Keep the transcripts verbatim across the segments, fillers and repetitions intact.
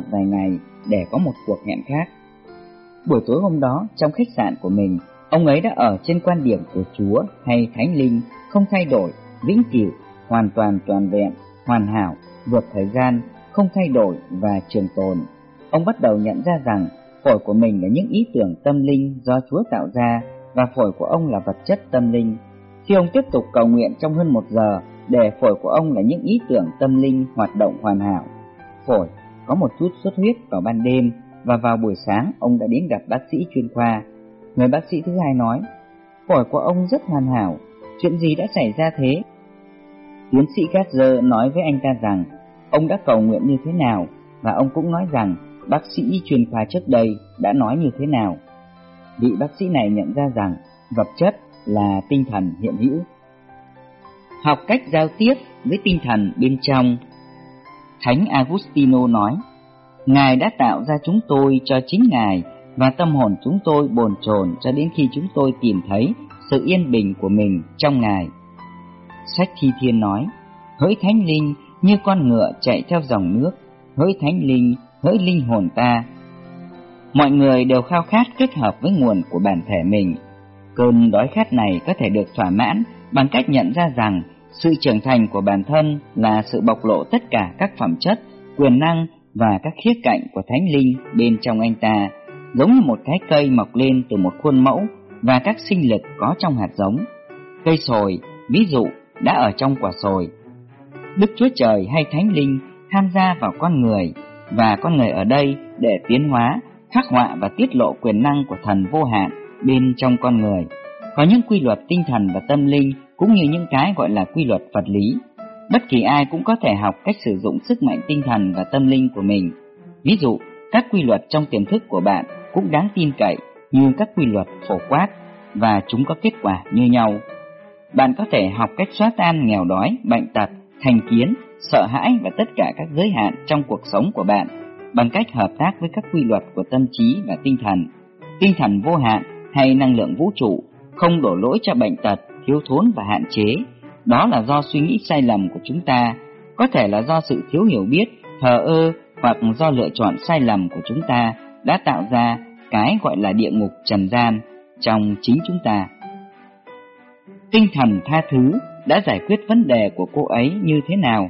một vài ngày để có một cuộc hẹn khác. Buổi tối hôm đó, trong khách sạn của mình, ông ấy đã ở trên quan điểm của Chúa hay Thánh Linh, không thay đổi, vĩnh cửu, hoàn toàn toàn vẹn, hoàn hảo, vượt thời gian, không thay đổi và trường tồn. Ông bắt đầu nhận ra rằng phổi của mình là những ý tưởng tâm linh do Chúa tạo ra và phổi của ông là vật chất tâm linh. Khi ông tiếp tục cầu nguyện trong hơn một giờ để phổi của ông là những ý tưởng tâm linh hoạt động hoàn hảo, phổi có một chút xuất huyết vào ban đêm và vào buổi sáng ông đã đến gặp bác sĩ chuyên khoa. Người bác sĩ thứ hai nói, phổi của ông rất hoàn hảo, chuyện gì đã xảy ra thế? Tiến sĩ Gatzer nói với anh ta rằng ông đã cầu nguyện như thế nào và ông cũng nói rằng bác sĩ chuyên khoa trước đây đã nói như thế nào. Vị bác sĩ này nhận ra rằng vật chất là tinh thần hiện hữu. Học cách giao tiếp với tinh thần bên trong. Thánh Agustino nói, Ngài đã tạo ra chúng tôi cho chính Ngài và tâm hồn chúng tôi bồn chồn cho đến khi chúng tôi tìm thấy sự yên bình của mình trong Ngài. Sách Thi Thiên nói, hỡi Thánh Linh như con ngựa chạy theo dòng nước, hỡi Thánh Linh, hỡi linh hồn ta. Mọi người đều khao khát kết hợp với nguồn của bản thể mình. Cơn đói khát này có thể được thỏa mãn bằng cách nhận ra rằng sự trưởng thành của bản thân là sự bộc lộ tất cả các phẩm chất, quyền năng và các khía cạnh của Thánh Linh bên trong anh ta, giống như một cái cây mọc lên từ một khuôn mẫu và các sinh lực có trong hạt giống. Cây sồi, ví dụ, đã ở trong quả sồi. Đức Chúa Trời hay Thánh Linh tham gia vào con người, và con người ở đây để tiến hóa, khắc họa và tiết lộ quyền năng của thần vô hạn bên trong con người. Có những quy luật tinh thần và tâm linh cũng như những cái gọi là quy luật vật lý. Bất kỳ ai cũng có thể học cách sử dụng sức mạnh tinh thần và tâm linh của mình. Ví dụ, các quy luật trong tiềm thức của bạn cũng đáng tin cậy như các quy luật phổ quát và chúng có kết quả như nhau. Bạn có thể học cách xóa tan nghèo đói, bệnh tật, thành kiến, sợ hãi và tất cả các giới hạn trong cuộc sống của bạn bằng cách hợp tác với các quy luật của tâm trí và tinh thần. Tinh thần vô hạn hay năng lượng vũ trụ không đổ lỗi cho bệnh tật, thiếu thốn và hạn chế. Đó là do suy nghĩ sai lầm của chúng ta, có thể là do sự thiếu hiểu biết, thờ ơ hoặc do lựa chọn sai lầm của chúng ta đã tạo ra cái gọi là địa ngục trần gian trong chính chúng ta. Tinh thần tha thứ đã giải quyết vấn đề của cô ấy như thế nào?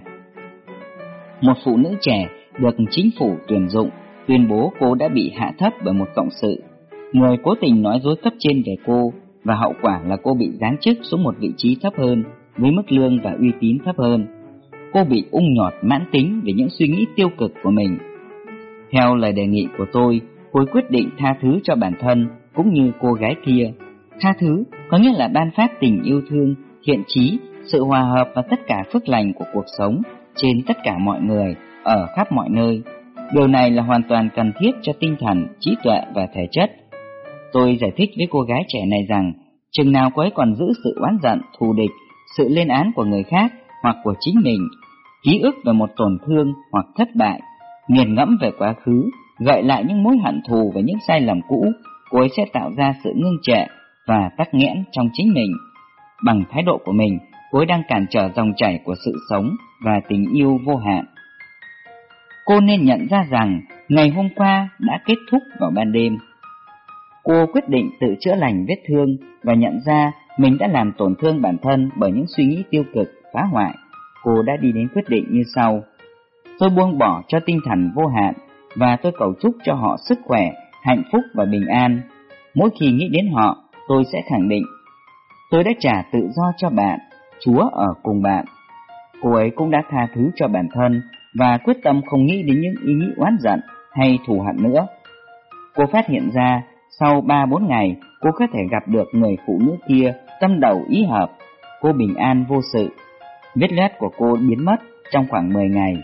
Một phụ nữ trẻ được chính phủ tuyển dụng tuyên bố cô đã bị hạ thấp bởi một cộng sự. Người cố tình nói dối cấp trên về cô và hậu quả là cô bị giáng chức xuống một vị trí thấp hơn với mức lương và uy tín thấp hơn. Cô bị ung nhọt mãn tính vì những suy nghĩ tiêu cực của mình. Theo lời đề nghị của tôi, cô quyết định tha thứ cho bản thân cũng như cô gái kia. Tha thứ có nghĩa là ban phát tình yêu thương, thiện chí, sự hòa hợp và tất cả phước lành của cuộc sống trên tất cả mọi người, ở khắp mọi nơi. Điều này là hoàn toàn cần thiết cho tinh thần, trí tuệ và thể chất. Tôi giải thích với cô gái trẻ này rằng, chừng nào cô ấy còn giữ sự oán giận, thù địch, sự lên án của người khác hoặc của chính mình, ký ức về một tổn thương hoặc thất bại, nghiền ngẫm về quá khứ, gợi lại những mối hận thù và những sai lầm cũ, cô ấy sẽ tạo ra sự ngưng trệ và tắc nghẽn trong chính mình. Bằng thái độ của mình, cô ấy đang cản trở dòng chảy của sự sống và tình yêu vô hạn. Cô nên nhận ra rằng ngày hôm qua đã kết thúc vào ban đêm. Cô quyết định tự chữa lành vết thương và nhận ra mình đã làm tổn thương bản thân bởi những suy nghĩ tiêu cực, phá hoại. Cô đã đi đến quyết định như sau. Tôi buông bỏ cho tinh thần vô hạn và tôi cầu chúc cho họ sức khỏe, hạnh phúc và bình an. Mỗi khi nghĩ đến họ, tôi sẽ khẳng định, tôi đã trả tự do cho bạn, Chúa ở cùng bạn. Cô ấy cũng đã tha thứ cho bản thân và quyết tâm không nghĩ đến những ý nghĩ oán giận hay thù hận nữa. Cô phát hiện ra, sau ba bốn ngày, cô có thể gặp được người phụ nữ kia tâm đầu ý hợp. Cô bình an vô sự. Vết loét của cô biến mất trong khoảng mười ngày.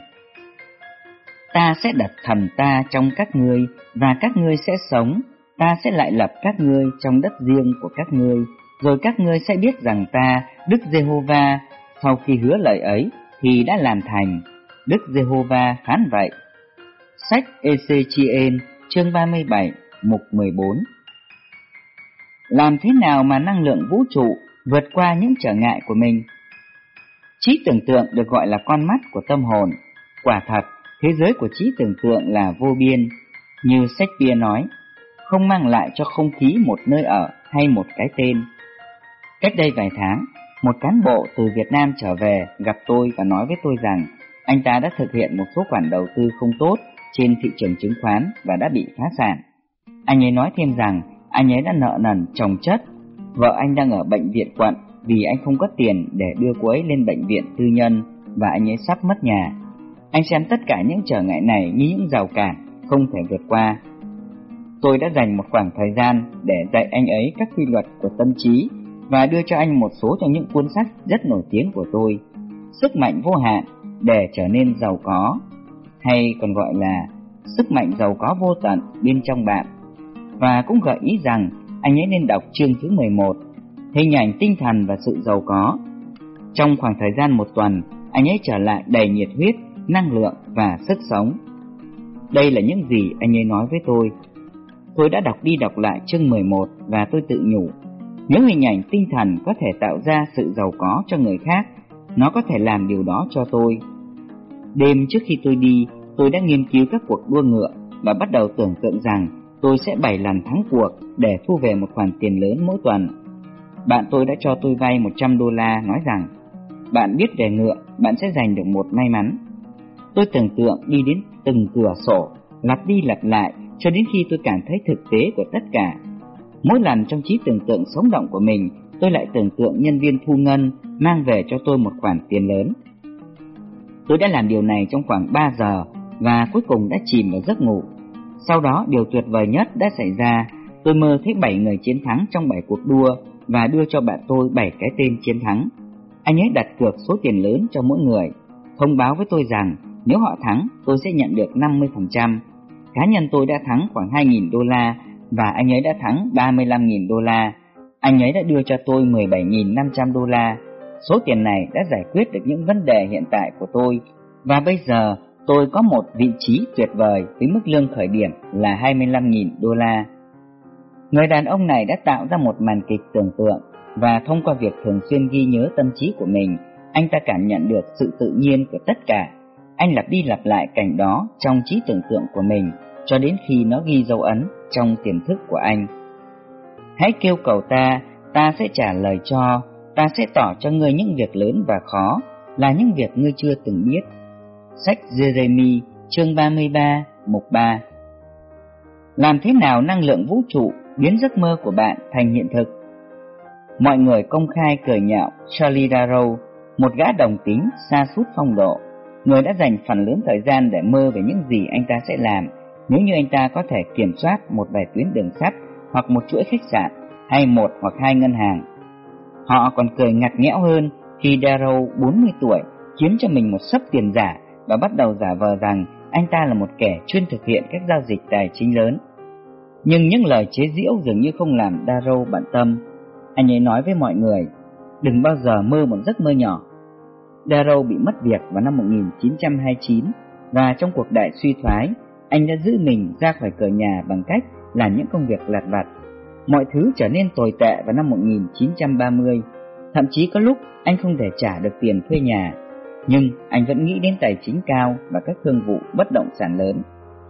Ta sẽ đặt thần ta trong các ngươi và các ngươi sẽ sống. Ta sẽ lại lập các ngươi trong đất riêng của các ngươi. Rồi các ngươi sẽ biết rằng ta, Đức Giê-hô-va, sau khi hứa lời ấy thì đã làm thành. Đức Giê-hô-va phán vậy. Sách Ê-xê-chi-ên, chương ba mươi bảy, mục mười bốn. Làm thế nào mà năng lượng vũ trụ vượt qua những trở ngại của mình? Trí tưởng tượng được gọi là con mắt của tâm hồn. Quả thật, Thế giới của trí tưởng tượng là vô biên, như Shakespeare nói, không mang lại cho không khí một nơi ở hay một cái tên. Cách đây vài tháng, một cán bộ từ Việt Nam trở về gặp tôi và nói với tôi rằng anh ta đã thực hiện một số khoản đầu tư không tốt trên thị trường chứng khoán và đã bị phá sản. Anh ấy nói thêm rằng anh ấy đã nợ nần chồng chất, vợ anh đang ở bệnh viện quận vì anh không có tiền để đưa cô ấy lên bệnh viện tư nhân và anh ấy sắp mất nhà. Anh xem tất cả những trở ngại này như những rào cản không thể vượt qua. Tôi đã dành một khoảng thời gian để dạy anh ấy các quy luật của tâm trí và đưa cho anh một số trong những cuốn sách rất nổi tiếng của tôi, Sức mạnh vô hạn để trở nên giàu có, hay còn gọi là Sức mạnh giàu có vô tận bên trong bạn, và cũng gợi ý rằng anh ấy nên đọc chương thứ mười một, Hình ảnh tinh thần và sự giàu có. Trong khoảng thời gian một tuần, anh ấy trở lại đầy nhiệt huyết, năng lượng và sức sống. Đây là những gì anh ấy nói với tôi. Tôi đã đọc đi đọc lại chương mười một và tôi tự nhủ, nếu hình ảnh tinh thần có thể tạo ra sự giàu có cho người khác, nó có thể làm điều đó cho tôi. Đêm trước khi tôi đi, tôi đã nghiên cứu các cuộc đua ngựa và bắt đầu tưởng tượng rằng tôi sẽ bảy lần thắng cuộc để thu về một khoản tiền lớn mỗi tuần. Bạn tôi đã cho tôi vay một trăm đô la, nói rằng bạn biết về ngựa, bạn sẽ giành được một may mắn. Tôi tưởng tượng đi đến từng cửa sổ, lặp đi lặp lại cho đến khi tôi cảm thấy thực tế của tất cả. Mỗi lần trong trí tưởng tượng sống động của mình, tôi lại tưởng tượng nhân viên thu ngân mang về cho tôi một khoản tiền lớn. Tôi đã làm điều này trong khoảng ba giờ và cuối cùng đã chìm vào giấc ngủ. Sau đó điều tuyệt vời nhất đã xảy ra. Tôi mơ thấy bảy người chiến thắng trong bảy cuộc đua và đưa cho bạn tôi bảy cái tên chiến thắng. Anh ấy đặt cược số tiền lớn cho mỗi người, thông báo với tôi rằng nếu họ thắng tôi sẽ nhận được năm mươi phần trăm. Cá nhân tôi đã thắng khoảng hai nghìn đô la và anh ấy đã thắng ba mươi lăm nghìn đô la. Anh ấy đã đưa cho tôi mười bảy nghìn năm trăm đô la. Số tiền này đã giải quyết được những vấn đề hiện tại của tôi, và bây giờ tôi có một vị trí tuyệt vời với mức lương khởi điểm là hai mươi lăm nghìn đô la. Người đàn ông này đã tạo ra một màn kịch tưởng tượng, và thông qua việc thường xuyên ghi nhớ tâm trí của mình, anh ta cảm nhận được sự tự nhiên của tất cả. Anh lặp đi lặp lại cảnh đó trong trí tưởng tượng của mình cho đến khi nó ghi dấu ấn trong tiềm thức của anh. Hãy kêu cầu ta, ta sẽ trả lời cho, ta sẽ tỏ cho ngươi những việc lớn và khó, là những việc ngươi chưa từng biết. Sách Jeremy, chương ba mươi ba, mục ba. Làm thế nào năng lượng vũ trụ biến giấc mơ của bạn thành hiện thực? Mọi người công khai cười nhạo Charlie Darrow, một gã đồng tính sa sút phong độ, người đã dành phần lớn thời gian để mơ về những gì anh ta sẽ làm nếu như anh ta có thể kiểm soát một vài tuyến đường sắt hoặc một chuỗi khách sạn hay một hoặc hai ngân hàng. Họ còn cười ngặt nghẽo hơn khi Darrow bốn mươi tuổi kiếm cho mình một xấp tiền giả và bắt đầu giả vờ rằng anh ta là một kẻ chuyên thực hiện các giao dịch tài chính lớn. Nhưng những lời chế giễu dường như không làm Darrow bận tâm. Anh ấy nói với mọi người, đừng bao giờ mơ một giấc mơ nhỏ. Darrow bị mất việc vào năm một nghìn chín trăm hai mươi chín, và trong cuộc đại suy thoái, anh đã giữ mình ra khỏi cửa nhà bằng cách làm những công việc lặt vặt. Mọi thứ trở nên tồi tệ vào năm một nghìn chín trăm ba mươi, thậm chí có lúc anh không thể trả được tiền thuê nhà, nhưng anh vẫn nghĩ đến tài chính cao và các thương vụ bất động sản lớn.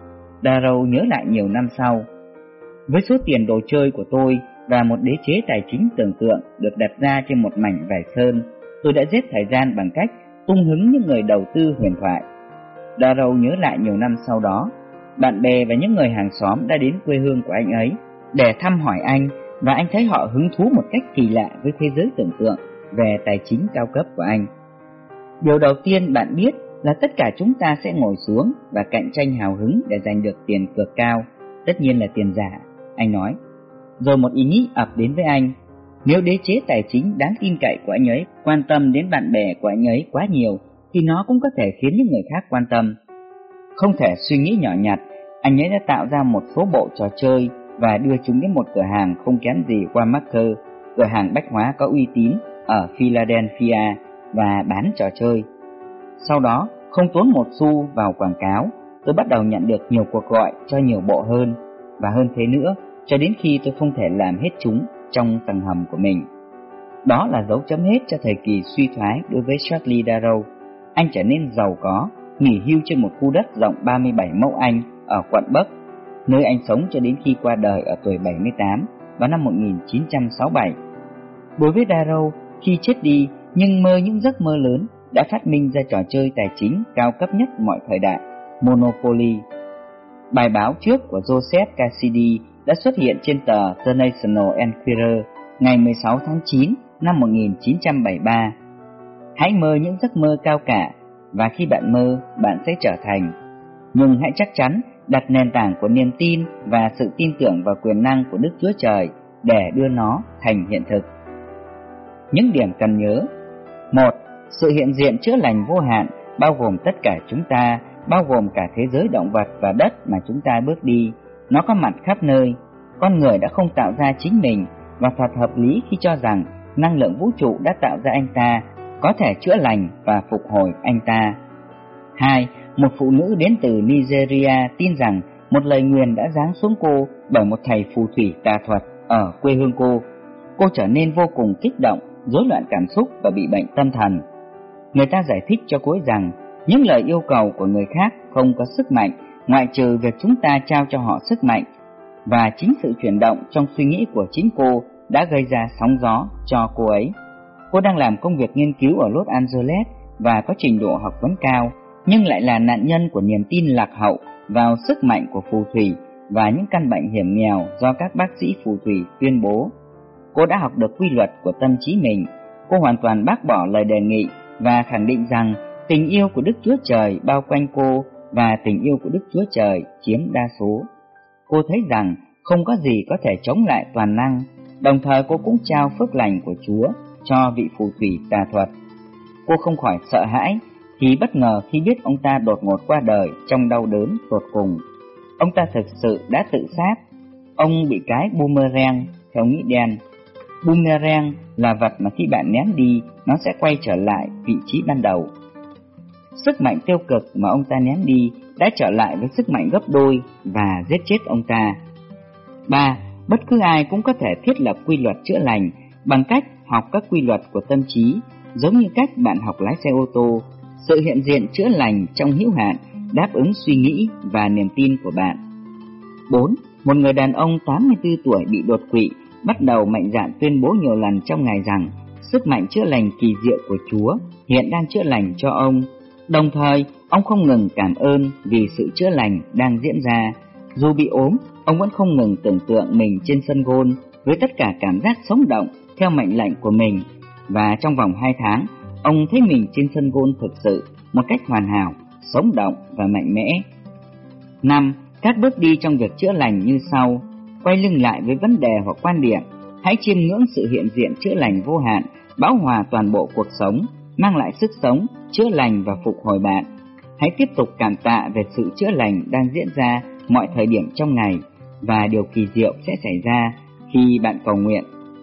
Darrow nhớ lại nhiều năm sau, với số tiền đồ chơi của tôi và một đế chế tài chính tưởng tượng được đặt ra trên một mảnh vải sơn, tôi đã giết thời gian bằng cách tung hứng những người đầu tư huyền thoại. Darrow nhớ lại nhiều năm sau đó, bạn bè và những người hàng xóm đã đến quê hương của anh ấy để thăm hỏi anh, và anh thấy họ hứng thú một cách kỳ lạ với thế giới tưởng tượng về tài chính cao cấp của anh. Điều đầu tiên bạn biết là tất cả chúng ta sẽ ngồi xuống và cạnh tranh hào hứng để giành được tiền cược cao, tất nhiên là tiền giả, anh nói. Rồi một ý nghĩ ập đến với anh, nếu đế chế tài chính đáng tin cậy của anh ấy quan tâm đến bạn bè của anh ấy quá nhiều, thì nó cũng có thể khiến những người khác quan tâm. Không thể suy nghĩ nhỏ nhặt, anh ấy đã tạo ra một số bộ trò chơi và đưa chúng đến một cửa hàng không kém gì Walmart, cửa hàng bách hóa có uy tín ở Philadelphia, và bán trò chơi. Sau đó, không tốn một xu vào quảng cáo, tôi bắt đầu nhận được nhiều cuộc gọi cho nhiều bộ hơn, và hơn thế nữa, cho đến khi tôi không thể làm hết chúng trong tầng hầm của mình. Đó là dấu chấm hết cho thời kỳ suy thoái đối với Charlie Darrow. Anh trở nên giàu có, nghỉ hưu trên một khu đất rộng ba mươi bảy mẫu Anh ở quận Bắc, nơi anh sống cho đến khi qua đời ở tuổi bảy mươi tám vào năm một nghìn chín trăm sáu mươi bảy. Đối với Darrow, khi chết đi nhưng mơ những giấc mơ lớn đã phát minh ra trò chơi tài chính cao cấp nhất mọi thời đại, Monopoly. Bài báo trước của Joseph Cassidy đã xuất hiện trên tờ The National Enquirer ngày mười sáu tháng chín năm một nghìn chín trăm bảy mươi ba. Hãy mơ những giấc mơ cao cả, và khi bạn mơ, bạn sẽ trở thành. Nhưng hãy chắc chắn đặt nền tảng của niềm tin và sự tin tưởng vào quyền năng của Đức Chúa Trời để đưa nó thành hiện thực. Những điểm cần nhớ: một. Sự hiện diện chữa lành vô hạn bao gồm tất cả chúng ta, bao gồm cả thế giới động vật và đất mà chúng ta bước đi. Nó có mặt khắp nơi. Con người đã không tạo ra chính mình, và thật hợp lý khi cho rằng năng lượng vũ trụ đã tạo ra anh ta, có thể chữa lành và phục hồi anh ta. Hai. Một phụ nữ đến từ Nigeria tin rằng một lời nguyền đã giáng xuống cô bởi một thầy phù thủy tà thuật ở quê hương cô. Cô trở nên vô cùng kích động, rối loạn cảm xúc và bị bệnh tâm thần. Người ta giải thích cho cô ấy rằng những lời yêu cầu của người khác không có sức mạnh ngoại trừ việc chúng ta trao cho họ sức mạnh, và chính sự chuyển động trong suy nghĩ của chính cô đã gây ra sóng gió cho cô ấy. Cô đang làm công việc nghiên cứu ở Los Angeles và có trình độ học vấn cao, nhưng lại là nạn nhân của niềm tin lạc hậu vào sức mạnh của phù thủy và những căn bệnh hiểm nghèo do các bác sĩ phù thủy tuyên bố. Cô đã học được quy luật của tâm trí mình. Cô hoàn toàn bác bỏ lời đề nghị và khẳng định rằng tình yêu của Đức Chúa Trời bao quanh cô và tình yêu của Đức Chúa Trời chiếm đa số. Cô thấy rằng không có gì có thể chống lại toàn năng, đồng thời cô cũng trao phước lành của Chúa cho vị phù thủy tà thuật. Cô không khỏi sợ hãi thì bất ngờ khi biết ông ta đột ngột qua đời trong đau đớn tột cùng. Ông ta thực sự đã tự sát. Ông bị cái boomerang theo nghĩa đen. Boomerang là vật mà khi bạn ném đi, nó sẽ quay trở lại vị trí ban đầu. Sức mạnh tiêu cực mà ông ta ném đi đã trở lại với sức mạnh gấp đôi và giết chết ông ta. Ba. Bất cứ ai cũng có thể thiết lập quy luật chữa lành bằng cách học các quy luật của tâm trí, giống như cách bạn học lái xe ô tô. Sự hiện diện chữa lành trong hữu hạn đáp ứng suy nghĩ và niềm tin của bạn. Bốn. Một người đàn ông tám mươi tư tuổi bị đột quỵ bắt đầu mạnh dạn tuyên bố nhiều lần trong ngày rằng sức mạnh chữa lành kỳ diệu của Chúa hiện đang chữa lành cho ông. Đồng thời, ông không ngừng cảm ơn vì sự chữa lành đang diễn ra. Dù bị ốm, ông vẫn không ngừng tưởng tượng mình trên sân gôn với tất cả cảm giác sống động theo mệnh lệnh của mình. Và trong vòng hai tháng, ông thấy mình trên sân gôn thực sự một cách hoàn hảo, sống động và mạnh mẽ. Năm. Các bước đi trong việc chữa lành như sau. Quay lưng lại với vấn đề hoặc quan điểm. Hãy chiêm ngưỡng sự hiện diện chữa lành vô hạn, bão hòa toàn bộ cuộc sống, mang lại sức sống, chữa lành và phục hồi bạn. Hãy tiếp tục cảm tạ về sự chữa lành đang diễn ra mọi thời điểm trong ngày, và điều kỳ diệu sẽ xảy ra khi bạn cầu nguyện.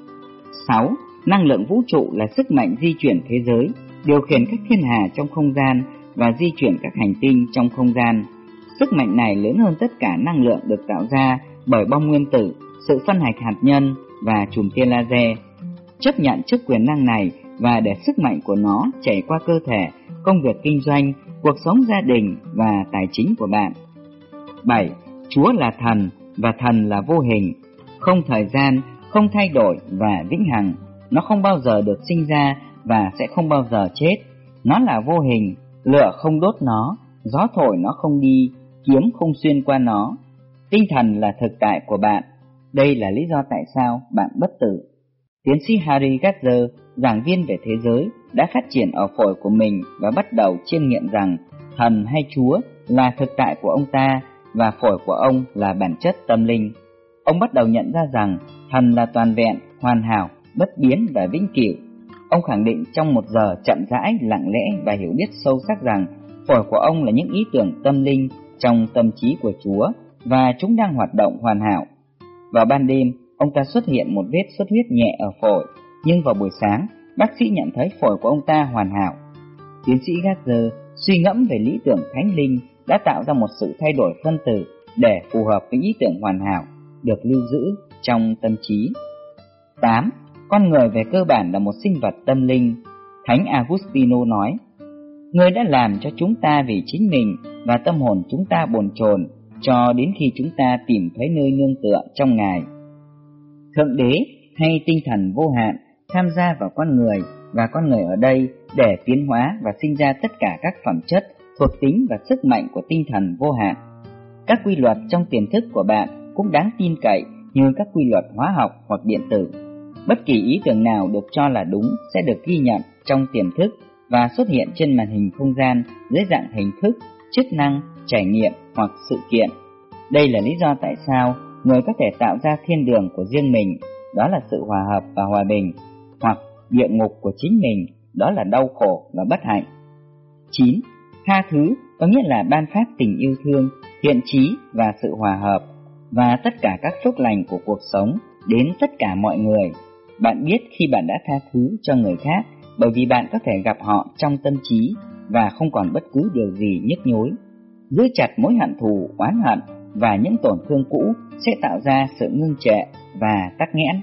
Sáu. Năng lượng vũ trụ là sức mạnh di chuyển thế giới, điều khiển các thiên hà trong không gian và di chuyển các hành tinh trong không gian. Sức mạnh này lớn hơn tất cả năng lượng được tạo ra bởi bom nguyên tử, sự phân hạch hạt nhân và chùm tia laser. Chấp nhận chức quyền năng này và để sức mạnh của nó chảy qua cơ thể, công việc kinh doanh, cuộc sống gia đình và tài chính của bạn. Bảy. Chúa là thần và thần là vô hình, không thời gian, không thay đổi và vĩnh hằng. Nó không bao giờ được sinh ra và sẽ không bao giờ chết. Nó là vô hình, lửa không đốt nó, gió thổi nó không đi, kiếm không xuyên qua nó. Tinh thần là thực tại của bạn. Đây là lý do tại sao bạn bất tử. Tiến sĩ Harry Gatzer, giảng viên về thế giới, đã phát triển ở phổi của mình và bắt đầu chiêm nghiệm rằng thần hay Chúa là thực tại của ông ta và phổi của ông là bản chất tâm linh. Ông bắt đầu nhận ra rằng thần là toàn vẹn, hoàn hảo, bất biến và vĩnh cửu. Ông khẳng định trong một giờ chậm rãi, lặng lẽ và hiểu biết sâu sắc rằng phổi của ông là những ý tưởng tâm linh trong tâm trí của Chúa và chúng đang hoạt động hoàn hảo. Vào ban đêm, ông ta xuất hiện một vết xuất huyết nhẹ ở phổi, nhưng vào buổi sáng, bác sĩ nhận thấy phổi của ông ta hoàn hảo. Tiến sĩ Gatzer suy ngẫm về lý tưởng thánh linh đã tạo ra một sự thay đổi phân tử để phù hợp với ý tưởng hoàn hảo được lưu giữ trong tâm trí. Tám. Con người về cơ bản là một sinh vật tâm linh. Thánh Agustino nói, Ngươi đã làm cho chúng ta vì chính mình và tâm hồn chúng ta bồn chồn cho đến khi chúng ta tìm thấy nơi nương tựa trong Ngài. Thượng Đế hay tinh thần vô hạn tham gia vào con người và con người ở đây để tiến hóa và sinh ra tất cả các phẩm chất, thuộc tính và sức mạnh của tinh thần vô hạn. Các quy luật trong tiềm thức của bạn cũng đáng tin cậy như các quy luật hóa học hoặc điện tử. Bất kỳ ý tưởng nào được cho là đúng sẽ được ghi nhận trong tiềm thức và xuất hiện trên màn hình không gian dưới dạng hình thức, chức năng, trải nghiệm hoặc sự kiện. Đây là lý do tại sao người có thể tạo ra thiên đường của riêng mình, đó là sự hòa hợp và hòa bình, hoặc địa ngục của chính mình, đó là đau khổ và bất hạnh. chín. Tha thứ có nghĩa là ban phát tình yêu thương, thiện chí và sự hòa hợp và tất cả các phước lành của cuộc sống đến tất cả mọi người. Bạn biết khi bạn đã tha thứ cho người khác bởi vì bạn có thể gặp họ trong tâm trí và không còn bất cứ điều gì nhức nhối. Giữ chặt mối hận thù, oán hận và những tổn thương cũ sẽ tạo ra sự ngưng trệ và tắc nghẽn.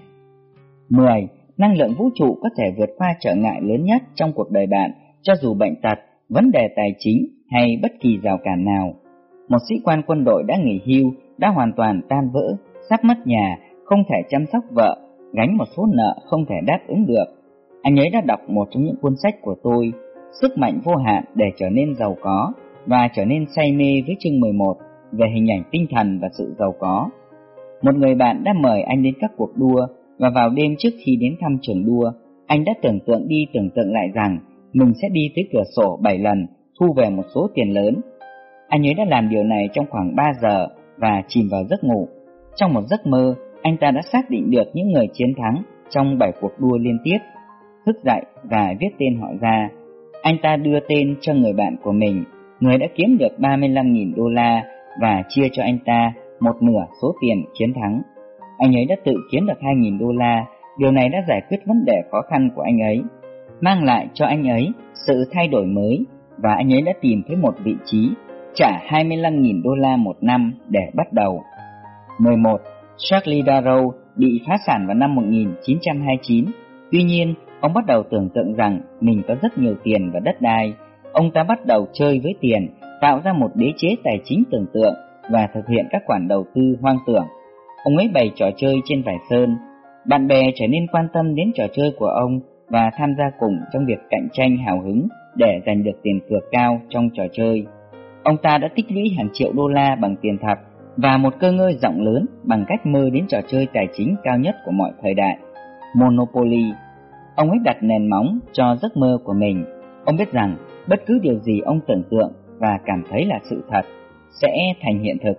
mười. Năng lượng vũ trụ có thể vượt qua trở ngại lớn nhất trong cuộc đời bạn, cho dù bệnh tật, vấn đề tài chính hay bất kỳ rào cản nào. Một sĩ quan quân đội đã nghỉ hưu, đã hoàn toàn tan vỡ, sắp mất nhà, không thể chăm sóc vợ, gánh một số nợ không thể đáp ứng được. Anh ấy đã đọc một trong những cuốn sách của tôi, Sức mạnh vô hạn để trở nên giàu có, và trở nên say mê với chương mười một về hình ảnh tinh thần và sự giàu có. Một người bạn đã mời anh đến các cuộc đua, và vào đêm trước khi đến thăm trường đua, anh đã tưởng tượng đi tưởng tượng lại rằng mình sẽ đi tới cửa sổ bảy lần, thu về một số tiền lớn. Anh ấy đã làm điều này trong khoảng ba giờ và chìm vào giấc ngủ. Trong một giấc mơ, anh ta đã xác định được những người chiến thắng trong bảy cuộc đua liên tiếp. Thức dậy và viết tên họ ra. Anh ta đưa tên cho người bạn của mình, người đã kiếm được ba mươi lăm nghìn đô la, và chia cho anh ta một nửa số tiền chiến thắng. Anh ấy đã tự kiếm được hai nghìn đô la. Điều này đã giải quyết vấn đề khó khăn của anh ấy, mang lại cho anh ấy sự thay đổi mới, và anh ấy đã tìm thấy một vị trí, trả hai mươi lăm nghìn đô la một năm để bắt đầu. mười một. Charlie Darrow bị phá sản vào năm một nghìn chín trăm hai mươi chín. Tuy nhiên, ông bắt đầu tưởng tượng rằng mình có rất nhiều tiền và đất đai. Ông ta bắt đầu chơi với tiền, tạo ra một đế chế tài chính tưởng tượng và thực hiện các khoản đầu tư hoang tưởng. Ông ấy bày trò chơi trên vải sơn. Bạn bè trở nên quan tâm đến trò chơi của ông và tham gia cùng trong việc cạnh tranh hào hứng để giành được tiền cược cao trong trò chơi. Ông ta đã tích lũy hàng triệu đô la bằng tiền thật và một cơ ngơi rộng lớn bằng cách mơ đến trò chơi tài chính cao nhất của mọi thời đại, Monopoly. Ông ấy đặt nền móng cho giấc mơ của mình. Ông biết rằng bất cứ điều gì ông tưởng tượng và cảm thấy là sự thật sẽ thành hiện thực.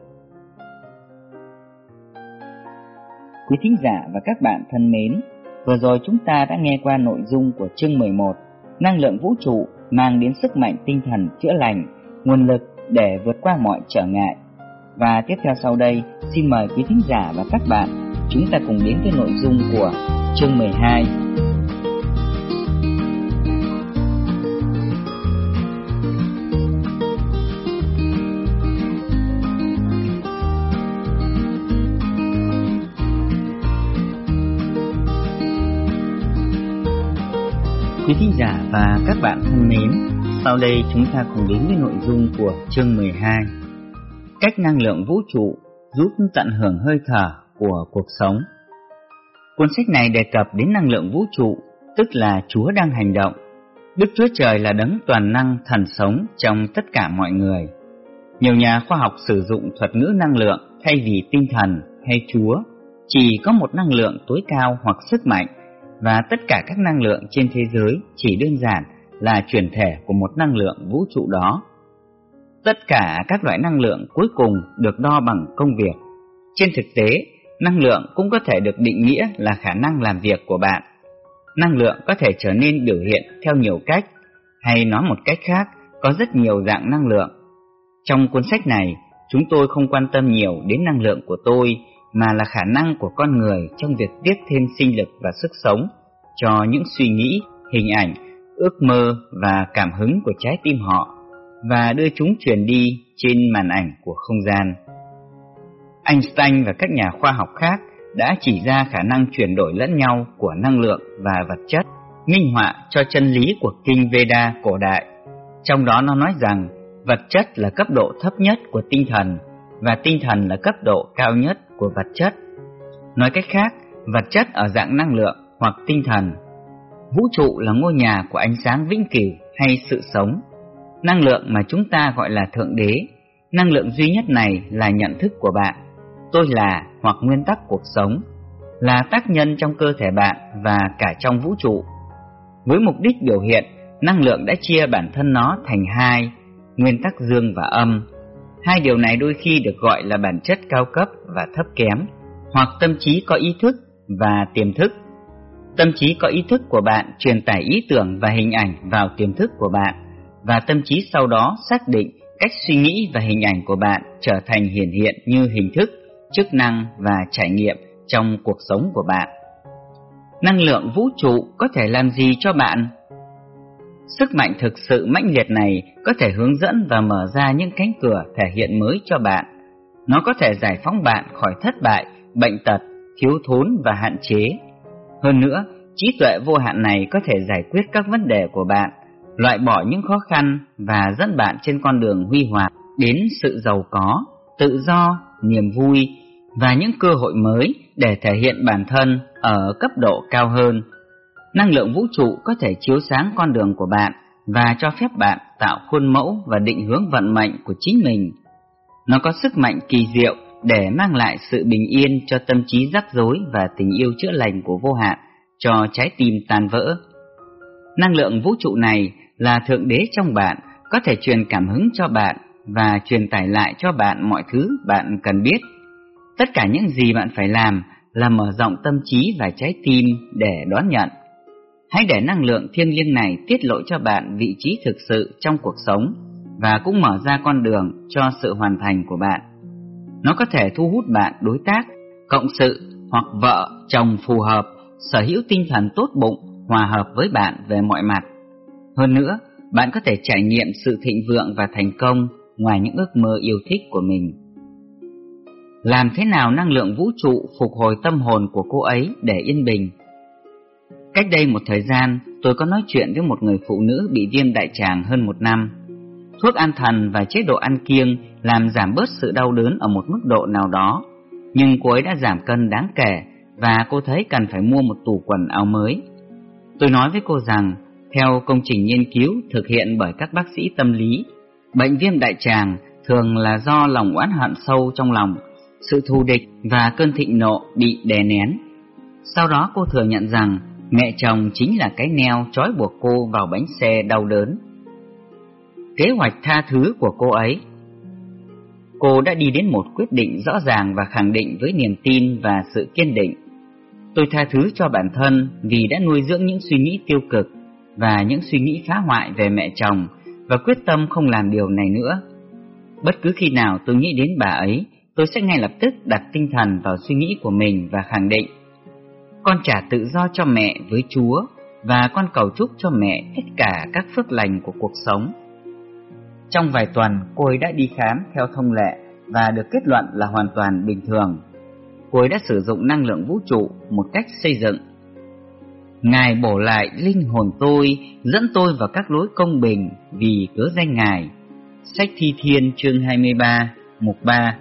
Quý thính giả và các bạn thân mến, vừa rồi chúng ta đã nghe qua nội dung của chương mười một, năng lượng vũ trụ mang đến sức mạnh tinh thần chữa lành, nguồn lực để vượt qua mọi trở ngại. Và tiếp theo sau đây, xin mời quý thính giả và các bạn, chúng ta cùng đến với nội dung của chương mười hai. Quý thính giả và các bạn thân mến, sau đây chúng ta cùng đến với nội dung của chương mười hai. Cách năng lượng vũ trụ giúp tận hưởng hơi thở của cuộc sống. Cuốn sách này đề cập đến năng lượng vũ trụ, tức là Chúa đang hành động. Đức Chúa Trời là đấng toàn năng thần sống trong tất cả mọi người. Nhiều nhà khoa học sử dụng thuật ngữ năng lượng thay vì tinh thần hay Chúa. Chỉ có một năng lượng tối cao hoặc sức mạnh, và tất cả các năng lượng trên thế giới chỉ đơn giản là chuyển thể của một năng lượng vũ trụ đó. Tất cả các loại năng lượng cuối cùng được đo bằng công việc. Trên thực tế, năng lượng cũng có thể được định nghĩa là khả năng làm việc của bạn. Năng lượng có thể trở nên biểu hiện theo nhiều cách, hay nói một cách khác, có rất nhiều dạng năng lượng. Trong cuốn sách này, chúng tôi không quan tâm nhiều đến năng lượng của tôi, mà là khả năng của con người trong việc tiếp thêm sinh lực và sức sống cho những suy nghĩ, hình ảnh, ước mơ và cảm hứng của trái tim họ, và đưa chúng truyền đi trên màn ảnh của không gian. Einstein và các nhà khoa học khác đã chỉ ra khả năng chuyển đổi lẫn nhau của năng lượng và vật chất, minh họa cho chân lý của kinh Veda cổ đại. Trong đó nó nói rằng vật chất là cấp độ thấp nhất của tinh thần và tinh thần là cấp độ cao nhất của vật chất. Nói cách khác, vật chất ở dạng năng lượng hoặc tinh thần. Vũ trụ là ngôi nhà của ánh sáng vĩnh cửu hay sự sống. Năng lượng mà chúng ta gọi là Thượng Đế. Năng lượng duy nhất này là nhận thức của bạn. Tôi là hoặc nguyên tắc cuộc sống, là tác nhân trong cơ thể bạn và cả trong vũ trụ. Với mục đích biểu hiện, năng lượng đã chia bản thân nó thành hai, nguyên tắc dương và âm. Hai điều này đôi khi được gọi là bản chất cao cấp và thấp kém, hoặc tâm trí có ý thức và tiềm thức. Tâm trí có ý thức của bạn truyền tải ý tưởng và hình ảnh vào tiềm thức của bạn, và tâm trí sau đó xác định cách suy nghĩ và hình ảnh của bạn trở thành hiển hiện như hình thức, chức năng và trải nghiệm trong cuộc sống của bạn. Năng lượng vũ trụ có thể làm gì cho bạn? Sức mạnh thực sự mãnh liệt này có thể hướng dẫn và mở ra những cánh cửa thể hiện mới cho bạn. Nó có thể giải phóng bạn khỏi thất bại, bệnh tật, thiếu thốn và hạn chế. Hơn nữa, trí tuệ vô hạn này có thể giải quyết các vấn đề của bạn, loại bỏ những khó khăn và dẫn bạn trên con đường huy hoàng đến sự giàu có, tự do, niềm vui và những cơ hội mới để thể hiện bản thân ở cấp độ cao hơn. Năng lượng vũ trụ có thể chiếu sáng con đường của bạn và cho phép bạn tạo khuôn mẫu và định hướng vận mệnh của chính mình. Nó có sức mạnh kỳ diệu để mang lại sự bình yên cho tâm trí rắc rối và tình yêu chữa lành của vô hạn cho trái tim tan vỡ. Năng lượng vũ trụ này là Thượng Đế trong bạn, có thể truyền cảm hứng cho bạn và truyền tải lại cho bạn mọi thứ bạn cần biết. Tất cả những gì bạn phải làm là mở rộng tâm trí và trái tim để đón nhận. Hãy để năng lượng thiêng liêng này tiết lộ cho bạn vị trí thực sự trong cuộc sống và cũng mở ra con đường cho sự hoàn thành của bạn. Nó có thể thu hút bạn đối tác, cộng sự hoặc vợ, chồng phù hợp, sở hữu tinh thần tốt bụng, hòa hợp với bạn về mọi mặt. Hơn nữa, bạn có thể trải nghiệm sự thịnh vượng và thành công ngoài những ước mơ yêu thích của mình. Làm thế nào năng lượng vũ trụ phục hồi tâm hồn của cô ấy để yên bình? Cách đây một thời gian, tôi có nói chuyện với một người phụ nữ bị viêm đại tràng hơn một năm. Thuốc an thần và chế độ ăn kiêng làm giảm bớt sự đau đớn ở một mức độ nào đó, nhưng cô ấy đã giảm cân đáng kể và cô thấy cần phải mua một tủ quần áo mới. Tôi nói với cô rằng, theo công trình nghiên cứu thực hiện bởi các bác sĩ tâm lý, bệnh viêm đại tràng thường là do lòng oán hận sâu trong lòng, sự thù địch và cơn thịnh nộ bị đè nén. Sau đó cô thừa nhận rằng mẹ chồng chính là cái neo trói buộc cô vào bánh xe đau đớn. Kế hoạch tha thứ của cô ấy. Cô đã đi đến một quyết định rõ ràng và khẳng định với niềm tin và sự kiên định. Tôi tha thứ cho bản thân vì đã nuôi dưỡng những suy nghĩ tiêu cực và những suy nghĩ phá hoại về mẹ chồng và quyết tâm không làm điều này nữa. Bất cứ khi nào tôi nghĩ đến bà ấy, tôi sẽ ngay lập tức đặt tinh thần vào suy nghĩ của mình và khẳng định: con trả tự do cho mẹ với Chúa và con cầu chúc cho mẹ tất cả các phước lành của cuộc sống. Trong vài tuần, cô ấy đã đi khám theo thông lệ và được kết luận là hoàn toàn bình thường. Cô ấy đã sử dụng năng lượng vũ trụ một cách xây dựng. Ngài bổ lại linh hồn tôi, dẫn tôi vào các lối công bình vì cớ danh Ngài. Sách Thi Thiên chương hai mươi ba, mục ba.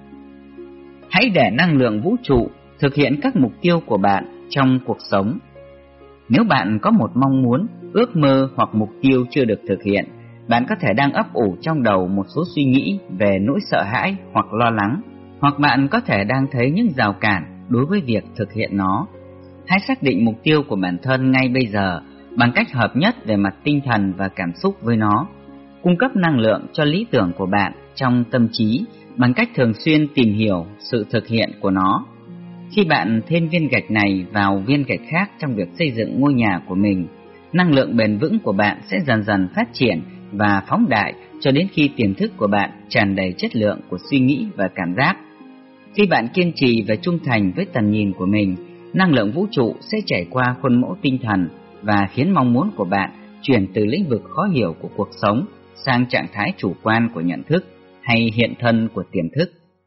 Hãy để năng lượng vũ trụ thực hiện các mục tiêu của bạn trong cuộc sống. Nếu bạn có một mong muốn, ước mơ hoặc mục tiêu chưa được thực hiện, bạn có thể đang ấp ủ trong đầu một số suy nghĩ về nỗi sợ hãi hoặc lo lắng, hoặc bạn có thể đang thấy những rào cản đối với việc thực hiện nó. Hãy xác định mục tiêu của bản thân ngay bây giờ bằng cách hợp nhất về mặt tinh thần và cảm xúc với nó. Cung cấp năng lượng cho lý tưởng của bạn trong tâm trí bằng cách thường xuyên tìm hiểu sự thực hiện của nó. Khi bạn thêm viên gạch này vào viên gạch khác trong việc xây dựng ngôi nhà của mình, năng lượng bền vững của bạn sẽ dần dần phát triển và phóng đại cho đến khi tiềm thức của bạn tràn đầy chất lượng của suy nghĩ và cảm giác. Khi bạn kiên trì và trung thành với tầm nhìn của mình, năng lượng vũ trụ sẽ chảy qua khuôn mẫu tinh thần và khiến mong muốn của bạn chuyển từ lĩnh vực khó hiểu của cuộc sống sang trạng thái chủ quan của nhận thức hay hiện thân của tiềm thức.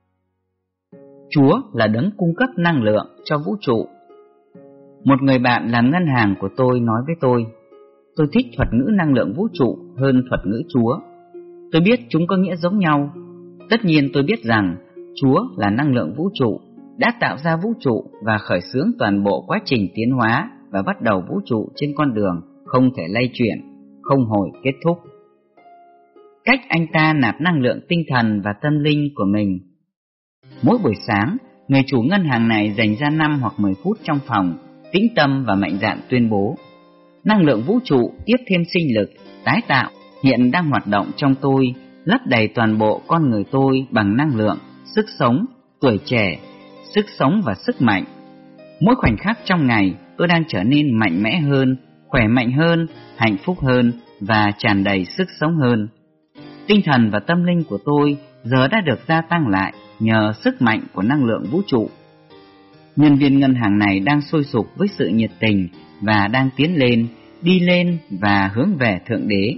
Chúa là đấng cung cấp năng lượng cho vũ trụ. Một người bạn làm ngân hàng của tôi nói với tôi: tôi thích thuật ngữ năng lượng vũ trụ hơn thuật ngữ Chúa. Tôi biết chúng có nghĩa giống nhau. Tất nhiên tôi biết rằng Chúa là năng lượng vũ trụ, đã tạo ra vũ trụ và khởi xướng toàn bộ quá trình tiến hóa và bắt đầu vũ trụ trên con đường không thể lay chuyển, không hồi kết thúc. Cách anh ta nạp năng lượng tinh thần và tâm linh của mình. Mỗi buổi sáng, người chủ ngân hàng này dành ra năm hoặc mười phút trong phòng, tĩnh tâm và mạnh dạn tuyên bố: năng lượng vũ trụ tiếp thêm sinh lực, tái tạo hiện đang hoạt động trong tôi, lấp đầy toàn bộ con người tôi bằng năng lượng, sức sống, tuổi trẻ, sức sống và sức mạnh. Mỗi khoảnh khắc trong ngày, tôi đang trở nên mạnh mẽ hơn, khỏe mạnh hơn, hạnh phúc hơn và tràn đầy sức sống hơn. Tinh thần và tâm linh của tôi giờ đã được gia tăng lại nhờ sức mạnh của năng lượng vũ trụ. Nhân viên ngân hàng này đang sôi sục với sự nhiệt tình và đang tiến lên, đi lên và hướng về Thượng Đế.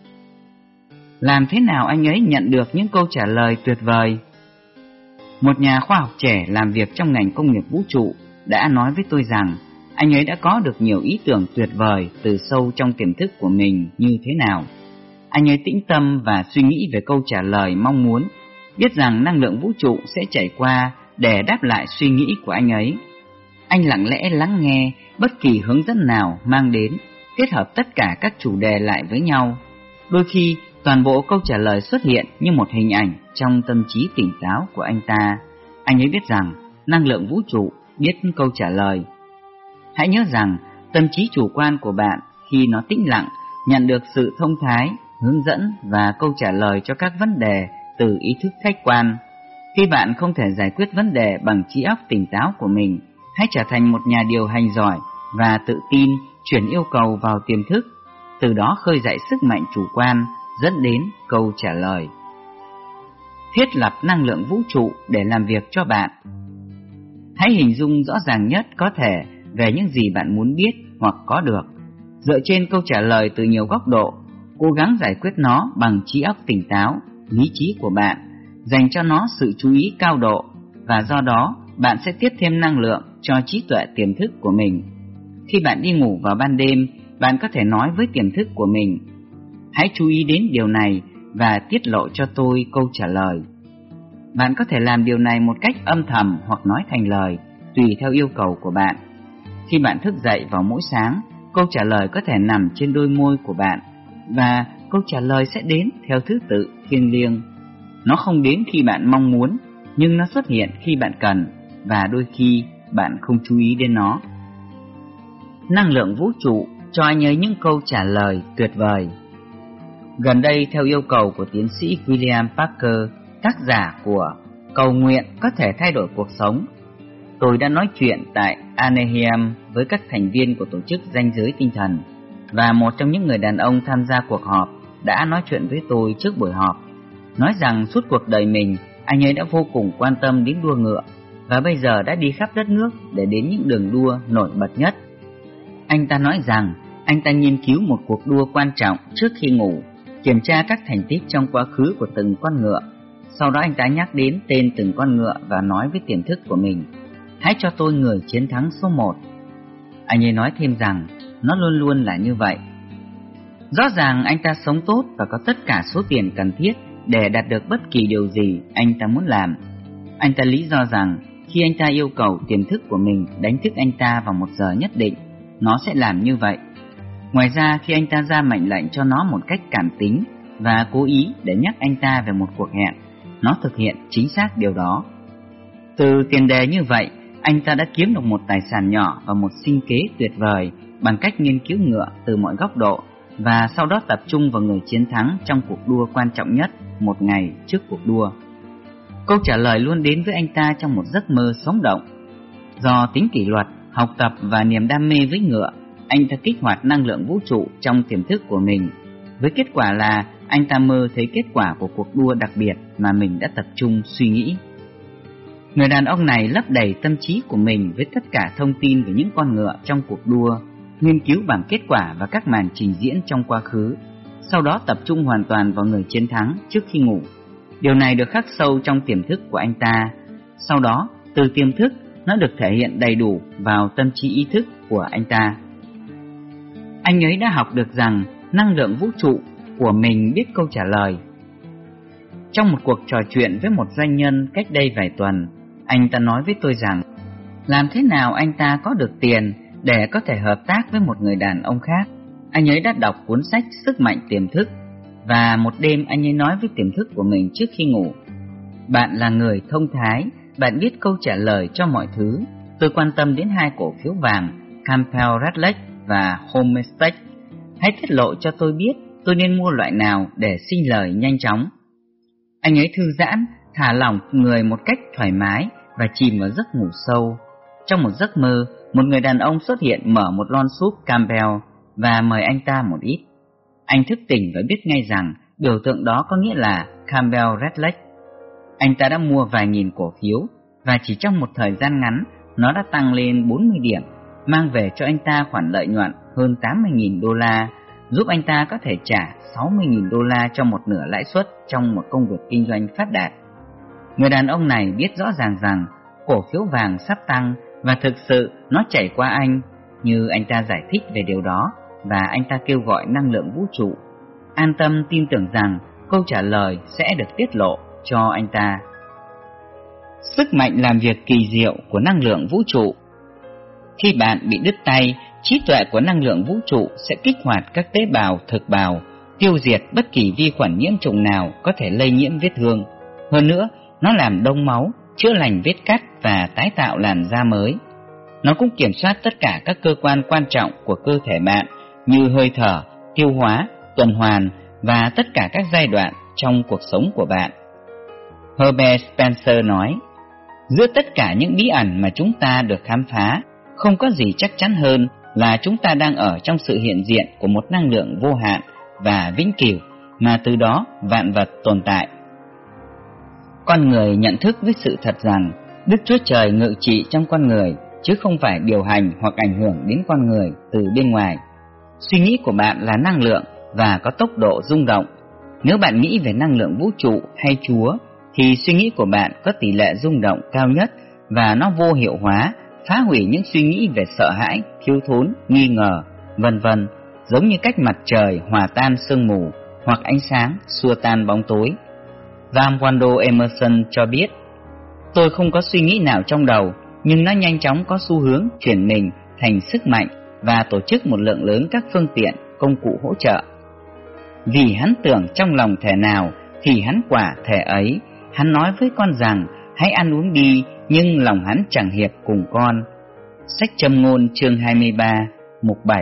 Làm thế nào anh ấy nhận được những câu trả lời tuyệt vời? Một nhà khoa học trẻ làm việc trong ngành công nghiệp vũ trụ đã nói với tôi rằng anh ấy đã có được nhiều ý tưởng tuyệt vời từ sâu trong tiềm thức của mình như thế nào. Anh ấy tĩnh tâm và suy nghĩ về câu trả lời mong muốn, biết rằng năng lượng vũ trụ sẽ chảy qua để đáp lại suy nghĩ của anh ấy. Anh lặng lẽ lắng nghe bất kỳ hướng dẫn nào mang đến, kết hợp tất cả các chủ đề lại với nhau. Đôi khi, toàn bộ câu trả lời xuất hiện như một hình ảnh trong tâm trí tỉnh táo của anh ta. Anh ấy biết rằng năng lượng vũ trụ biết câu trả lời. Hãy nhớ rằng tâm trí chủ quan của bạn khi nó tĩnh lặng nhận được sự thông thái, hướng dẫn và câu trả lời cho các vấn đề từ ý thức khách quan. Khi bạn không thể giải quyết vấn đề bằng trí óc tỉnh táo của mình, hãy trở thành một nhà điều hành giỏi và tự tin chuyển yêu cầu vào tiềm thức, từ đó khơi dậy sức mạnh chủ quan dẫn đến câu trả lời. Thiết lập năng lượng vũ trụ để làm việc cho bạn. Hãy hình dung rõ ràng nhất có thể về những gì bạn muốn biết hoặc có được. Dựa trên câu trả lời từ nhiều góc độ, cố gắng giải quyết nó bằng trí óc tỉnh táo, lý trí của bạn, dành cho nó sự chú ý cao độ, và do đó bạn sẽ tiếp thêm năng lượng cho trí tuệ tiềm thức của mình. Khi bạn đi ngủ vào ban đêm, bạn có thể nói với tiềm thức của mình: hãy chú ý đến điều này và tiết lộ cho tôi câu trả lời. Bạn có thể làm điều này một cách âm thầm hoặc nói thành lời, tùy theo yêu cầu của bạn. Khi bạn thức dậy vào mỗi sáng, câu trả lời có thể nằm trên đôi môi của bạn, và câu trả lời sẽ đến theo thứ tự thiêng liêng. Nó không đến khi bạn mong muốn, nhưng nó xuất hiện khi bạn cần, và đôi khi bạn không chú ý đến nó. Năng lượng vũ trụ cho anh ấy những câu trả lời tuyệt vời. Gần đây, theo yêu cầu của tiến sĩ William Parker, tác giả của Cầu nguyện có thể thay đổi cuộc sống, tôi đã nói chuyện tại Anaheim với các thành viên của tổ chức Ranh giới tinh thần, và một trong những người đàn ông tham gia cuộc họp đã nói chuyện với tôi trước buổi họp, nói rằng suốt cuộc đời mình anh ấy đã vô cùng quan tâm đến đua ngựa, và bây giờ đã đi khắp đất nước để đến những đường đua nổi bật nhất. Anh ta nói rằng anh ta nghiên cứu một cuộc đua quan trọng trước khi ngủ, kiểm tra các thành tích trong quá khứ của từng con ngựa. Sau đó anh ta nhắc đến tên từng con ngựa và nói với tiềm thức của mình: hãy cho tôi người chiến thắng số một. Anh ấy nói thêm rằng nó luôn luôn là như vậy. Rõ ràng anh ta sống tốt và có tất cả số tiền cần thiết để đạt được bất kỳ điều gì anh ta muốn làm. Anh ta lý do rằng khi anh ta yêu cầu tiềm thức của mình đánh thức anh ta vào một giờ nhất định, nó sẽ làm như vậy. Ngoài ra, khi anh ta ra mệnh lệnh cho nó một cách cảm tính và cố ý để nhắc anh ta về một cuộc hẹn, nó thực hiện chính xác điều đó. Từ tiền đề như vậy, anh ta đã kiếm được một tài sản nhỏ và một sinh kế tuyệt vời bằng cách nghiên cứu ngựa từ mọi góc độ, và sau đó tập trung vào người chiến thắng trong cuộc đua quan trọng nhất một ngày trước cuộc đua. Câu trả lời luôn đến với anh ta trong một giấc mơ sống động. Do tính kỷ luật, học tập và niềm đam mê với ngựa, anh ta kích hoạt năng lượng vũ trụ trong tiềm thức của mình, với kết quả là anh ta mơ thấy kết quả của cuộc đua đặc biệt mà mình đã tập trung suy nghĩ. Người đàn ông này lấp đầy tâm trí của mình với tất cả thông tin về những con ngựa trong cuộc đua, nghiên cứu bảng kết quả và các màn trình diễn trong quá khứ, sau đó tập trung hoàn toàn vào người chiến thắng trước khi ngủ. Điều này được khắc sâu trong tiềm thức của anh ta. Sau đó, từ tiềm thức, nó được thể hiện đầy đủ vào tâm trí ý thức của anh ta. Anh ấy đã học được rằng năng lượng vũ trụ của mình biết câu trả lời. Trong một cuộc trò chuyện với một doanh nhân cách đây vài tuần, anh ta nói với tôi rằng làm thế nào anh ta có được tiền để có thể hợp tác với một người đàn ông khác. Anh ấy đã đọc cuốn sách Sức mạnh tiềm thức, và một đêm anh ấy nói với tiềm thức của mình trước khi ngủ: bạn là người thông thái, bạn biết câu trả lời cho mọi thứ. Tôi quan tâm đến hai cổ phiếu vàng Campbell Radley và Homestake. Hãy tiết lộ cho tôi biết tôi nên mua loại nào để sinh lời nhanh chóng. Anh ấy thư giãn, thả lỏng người một cách thoải mái và chìm vào giấc ngủ sâu. Trong một giấc mơ, một người đàn ông xuất hiện mở một lon súp Campbell và mời anh ta một ít. Anh thức tỉnh và biết ngay rằng biểu tượng đó có nghĩa là Campbell Radley. Anh ta đã mua vài nghìn cổ phiếu và chỉ trong một thời gian ngắn nó đã tăng lên bốn mươi điểm, mang về cho anh ta khoản lợi nhuận hơn tám mươi nghìn đô la, giúp anh ta có thể trả sáu mươi nghìn đô la cho một nửa lãi suất trong một công việc kinh doanh phát đạt. Người đàn ông này biết rõ ràng rằng cổ phiếu vàng sắp tăng và thực sự nó chảy qua anh, như anh ta giải thích về điều đó, và anh ta kêu gọi năng lượng vũ trụ. An tâm tin tưởng rằng câu trả lời sẽ được tiết lộ cho anh ta. Sức mạnh làm việc kỳ diệu của năng lượng vũ trụ. Khi bạn bị đứt tay, trí tuệ của năng lượng vũ trụ sẽ kích hoạt các tế bào thực bào, tiêu diệt bất kỳ vi khuẩn nhiễm trùng nào có thể lây nhiễm vết thương. Hơn nữa, nó làm đông máu, chữa lành vết cắt và tái tạo làn da mới. Nó cũng kiểm soát tất cả các cơ quan quan trọng của cơ thể bạn như hơi thở, tiêu hóa, tuần hoàn và tất cả các giai đoạn trong cuộc sống của bạn. Herbert Spencer nói, giữa tất cả những bí ẩn mà chúng ta được khám phá, không có gì chắc chắn hơn là chúng ta đang ở trong sự hiện diện của một năng lượng vô hạn và vĩnh cửu, mà từ đó vạn vật tồn tại. Con người nhận thức với sự thật rằng Đức Chúa Trời ngự trị trong con người, chứ không phải điều hành hoặc ảnh hưởng đến con người từ bên ngoài. Suy nghĩ của bạn là năng lượng và có tốc độ rung động. Nếu bạn nghĩ về năng lượng vũ trụ hay Chúa, thì suy nghĩ của bạn có tỷ lệ rung động cao nhất và nó vô hiệu hóa, phá hủy những suy nghĩ về sợ hãi, thiếu thốn, nghi ngờ, vân vân, giống như cách mặt trời hòa tan sương mù hoặc ánh sáng xua tan bóng tối. Ralph Waldo Emerson cho biết, tôi không có suy nghĩ nào trong đầu, nhưng nó nhanh chóng có xu hướng chuyển mình thành sức mạnh và tổ chức một lượng lớn các phương tiện, công cụ hỗ trợ. Vì hắn tưởng trong lòng thể nào thì hắn quả thể ấy. Hắn nói với con rằng hãy ăn uống đi, nhưng lòng hắn chẳng hiệp cùng con. Sách Châm ngôn chương hai mươi ba, mục bảy.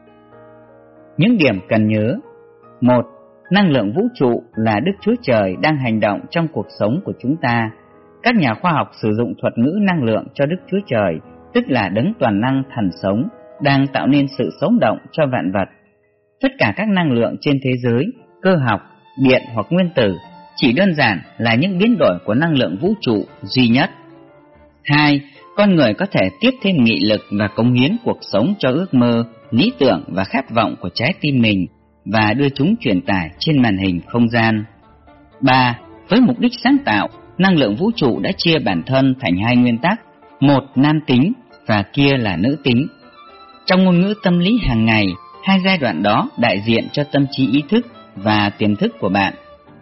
Những điểm cần nhớ. Một. Năng lượng vũ trụ là Đức Chúa Trời đang hành động trong cuộc sống của chúng ta. Các nhà khoa học sử dụng thuật ngữ năng lượng cho Đức Chúa Trời, tức là đấng toàn năng thần sống, đang tạo nên sự sống động cho vạn vật. Tất cả các năng lượng trên thế giới, cơ học, điện hoặc nguyên tử, chỉ đơn giản là những biến đổi của năng lượng vũ trụ duy nhất. Hai. Con người có thể tiếp thêm nghị lực và cống hiến cuộc sống cho ước mơ, lý tưởng và khát vọng của trái tim mình và đưa chúng truyền tải trên màn hình không gian. Ba. Với mục đích sáng tạo, năng lượng vũ trụ đã chia bản thân thành hai nguyên tắc, một nam tính và kia là nữ tính. Trong ngôn ngữ tâm lý hàng ngày, hai giai đoạn đó đại diện cho tâm trí ý thức và tiềm thức của bạn.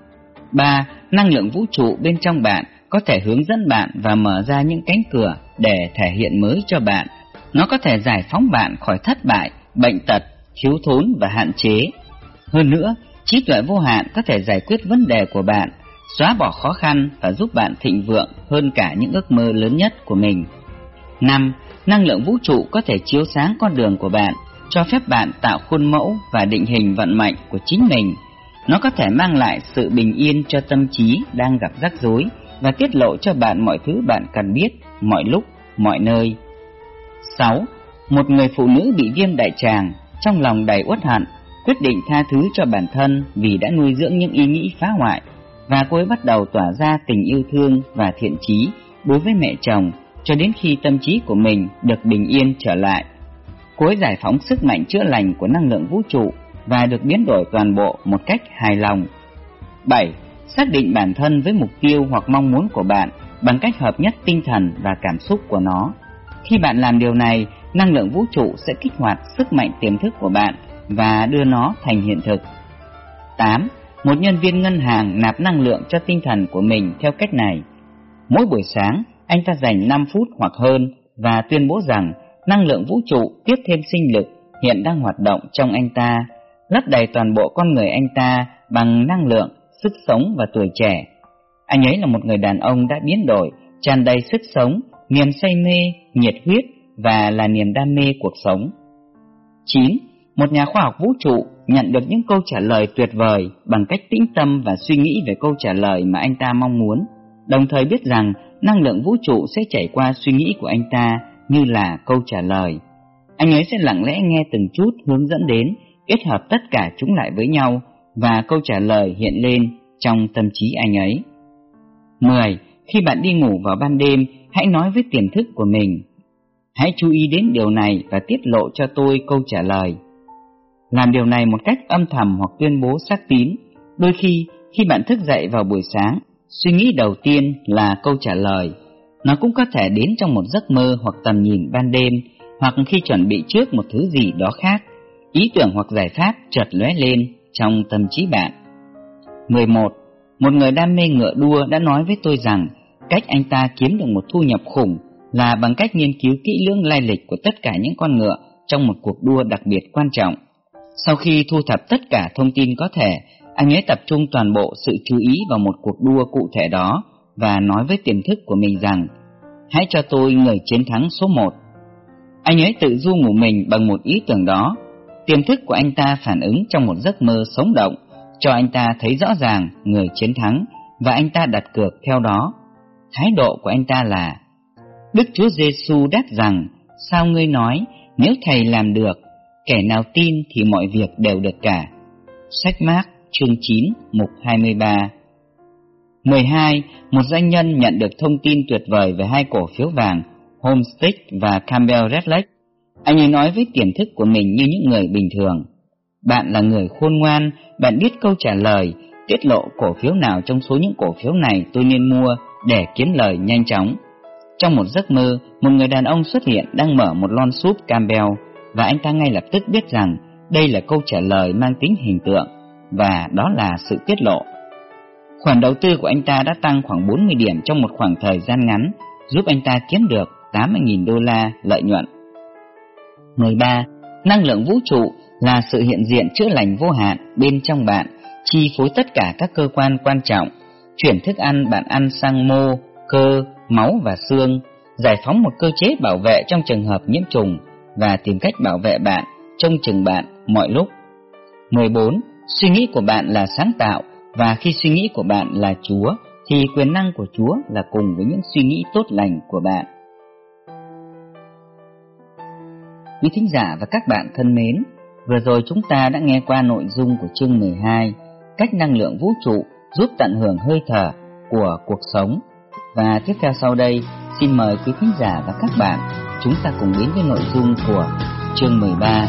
Ba. Năng lượng vũ trụ bên trong bạn có thể hướng dẫn bạn và mở ra những cánh cửa để thể hiện mới cho bạn. Nó có thể giải phóng bạn khỏi thất bại, bệnh tật, thiếu thốn và hạn chế. Hơn nữa, trí tuệ vô hạn có thể giải quyết vấn đề của bạn, xóa bỏ khó khăn và giúp bạn thịnh vượng hơn cả những ước mơ lớn nhất của mình. Năm. Năng lượng vũ trụ có thể chiếu sáng con đường của bạn, cho phép bạn tạo khuôn mẫu và định hình vận mệnh của chính mình. Nó có thể mang lại sự bình yên cho tâm trí đang gặp rắc rối và tiết lộ cho bạn mọi thứ bạn cần biết, mọi lúc, mọi nơi. Sáu. Một người phụ nữ bị viêm đại tràng, trong lòng đầy uất hận, quyết định tha thứ cho bản thân vì đã nuôi dưỡng những ý nghĩ phá hoại, và cô ấy bắt đầu tỏa ra tình yêu thương và thiện chí đối với mẹ chồng cho đến khi tâm trí của mình được bình yên trở lại. Cô ấy giải phóng sức mạnh chữa lành của năng lượng vũ trụ và được biến đổi toàn bộ một cách hài lòng. Bảy. Xác định bản thân với mục tiêu hoặc mong muốn của bạn bằng cách hợp nhất tinh thần và cảm xúc của nó. Khi bạn làm điều này, năng lượng vũ trụ sẽ kích hoạt sức mạnh tiềm thức của bạn và đưa nó thành hiện thực. tám. Một nhân viên ngân hàng nạp năng lượng cho tinh thần của mình theo cách này. Mỗi buổi sáng, anh ta dành năm phút hoặc hơn và tuyên bố rằng năng lượng vũ trụ tiếp thêm sinh lực hiện đang hoạt động trong anh ta, lấp đầy toàn bộ con người anh ta bằng năng lượng, sức sống và tuổi trẻ. Anh ấy là một người đàn ông đã biến đổi, tràn đầy sức sống, niềm say mê, nhiệt huyết và là niềm đam mê cuộc sống. chín. Một nhà khoa học vũ trụ nhận được những câu trả lời tuyệt vời bằng cách tĩnh tâm và suy nghĩ về câu trả lời mà anh ta mong muốn, đồng thời biết rằng năng lượng vũ trụ sẽ chảy qua suy nghĩ của anh ta như là câu trả lời. Anh ấy sẽ lặng lẽ nghe từng chút hướng dẫn đến, kết hợp tất cả chúng lại với nhau và câu trả lời hiện lên trong tâm trí anh ấy. mười. Khi bạn đi ngủ vào ban đêm, hãy nói với tiềm thức của mình: hãy chú ý đến điều này và tiết lộ cho tôi câu trả lời. Làm điều này một cách âm thầm hoặc tuyên bố xác tín. Đôi khi, khi bạn thức dậy vào buổi sáng, suy nghĩ đầu tiên là câu trả lời. Nó cũng có thể đến trong một giấc mơ hoặc tầm nhìn ban đêm, hoặc khi chuẩn bị trước một thứ gì đó khác. Ý tưởng hoặc giải pháp chợt lóe lên trong tâm trí bạn. mười một. Một người đam mê ngựa đua đã nói với tôi rằng cách anh ta kiếm được một thu nhập khủng là bằng cách nghiên cứu kỹ lưỡng lai lịch của tất cả những con ngựa trong một cuộc đua đặc biệt quan trọng. Sau khi thu thập tất cả thông tin có thể, anh ấy tập trung toàn bộ sự chú ý vào một cuộc đua cụ thể đó và nói với tiềm thức của mình rằng: hãy cho tôi người chiến thắng số một. Anh ấy tự du ngủ mình bằng một ý tưởng đó. Tiềm thức của anh ta phản ứng trong một giấc mơ sống động, cho anh ta thấy rõ ràng người chiến thắng và anh ta đặt cược theo đó. Thái độ của anh ta là: Đức Chúa Giêsu đáp rằng, sao ngươi nói, nếu Thầy làm được, kẻ nào tin thì mọi việc đều được cả. Sách Mác chương chín mục hai mươi ba. mười hai. Một doanh nhân nhận được thông tin tuyệt vời về hai cổ phiếu vàng Homestake và Campbell Red Lake. Anh ấy nói với tiềm thức của mình như những người bình thường: bạn là người khôn ngoan, bạn biết câu trả lời, tiết lộ cổ phiếu nào trong số những cổ phiếu này tôi nên mua để kiếm lời nhanh chóng. Trong một giấc mơ, một người đàn ông xuất hiện đang mở một lon súp Campbell, và anh ta ngay lập tức biết rằng đây là câu trả lời mang tính hình tượng, và đó là sự tiết lộ. Khoản đầu tư của anh ta đã tăng khoảng bốn mươi điểm trong một khoảng thời gian ngắn, giúp anh ta kiếm được tám mươi nghìn đô la lợi nhuận. mười ba. Năng lượng vũ trụ là sự hiện diện chữa lành vô hạn bên trong bạn, chi phối tất cả các cơ quan quan trọng, chuyển thức ăn bạn ăn sang mô, cơ, máu và xương, giải phóng một cơ chế bảo vệ trong trường hợp nhiễm trùng và tìm cách bảo vệ bạn, trông chừng bạn mọi lúc. mười bốn. Suy nghĩ của bạn là sáng tạo, và khi suy nghĩ của bạn là Chúa, thì quyền năng của Chúa là cùng với những suy nghĩ tốt lành của bạn. Quý thính giả và các bạn thân mến, vừa rồi chúng ta đã nghe qua nội dung của chương mười hai, cách năng lượng vũ trụ giúp tận hưởng hơi thở của cuộc sống. Và tiếp theo sau đây, xin mời quý thính giả và các bạn chúng ta cùng đến với nội dung của chương mười ba.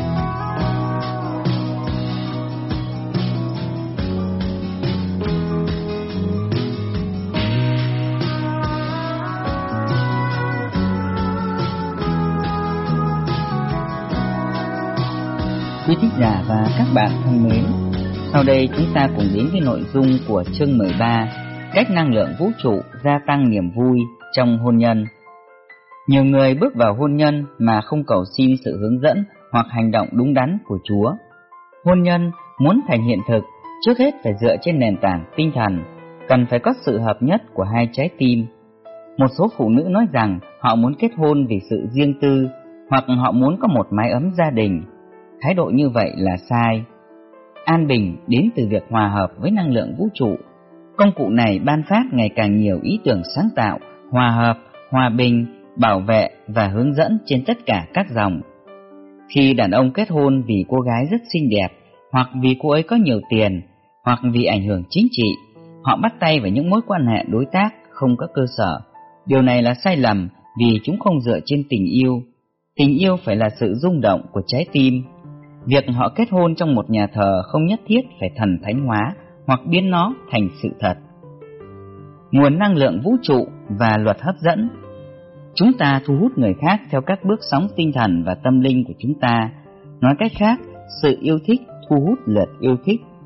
Quý thính giả và các bạn thân mến, sau đây chúng ta cùng đến với nội dung của chương mười ba, cách năng lượng vũ trụ gia tăng niềm vui trong hôn nhân. Nhiều người bước vào hôn nhân mà không cầu xin sự hướng dẫn hoặc hành động đúng đắn của Chúa. Hôn nhân muốn thành hiện thực, trước hết phải dựa trên nền tảng tinh thần, cần phải có sự hợp nhất của hai trái tim. Một số phụ nữ nói rằng họ muốn kết hôn vì sự riêng tư, hoặc họ muốn có một mái ấm gia đình. Thái độ như vậy là sai. An bình đến từ việc hòa hợp với năng lượng vũ trụ. Công cụ này ban phát ngày càng nhiều ý tưởng sáng tạo, hòa hợp, hòa bình, bảo vệ và hướng dẫn trên tất cả các dòng. Khi đàn ông kết hôn vì cô gái rất xinh đẹp, hoặc vì cô ấy có nhiều tiền, hoặc vì ảnh hưởng chính trị, họ bắt tay vào những mối quan hệ đối tác không có cơ sở. Điều này là sai lầm vì chúng không dựa trên tình yêu. Tình yêu phải là sự rung động của trái tim. Việc họ kết hôn trong một nhà thờ không nhất thiết phải thần thánh hóa hoặc biến nó thành sự thật. Nguồn năng lượng vũ trụ và luật hấp dẫn. Chúng ta thu hút người khác theo các bước sóng tinh thần và tâm linh của chúng ta. Nói cách khác, sự yêu thích thu hút lượt yêu thích.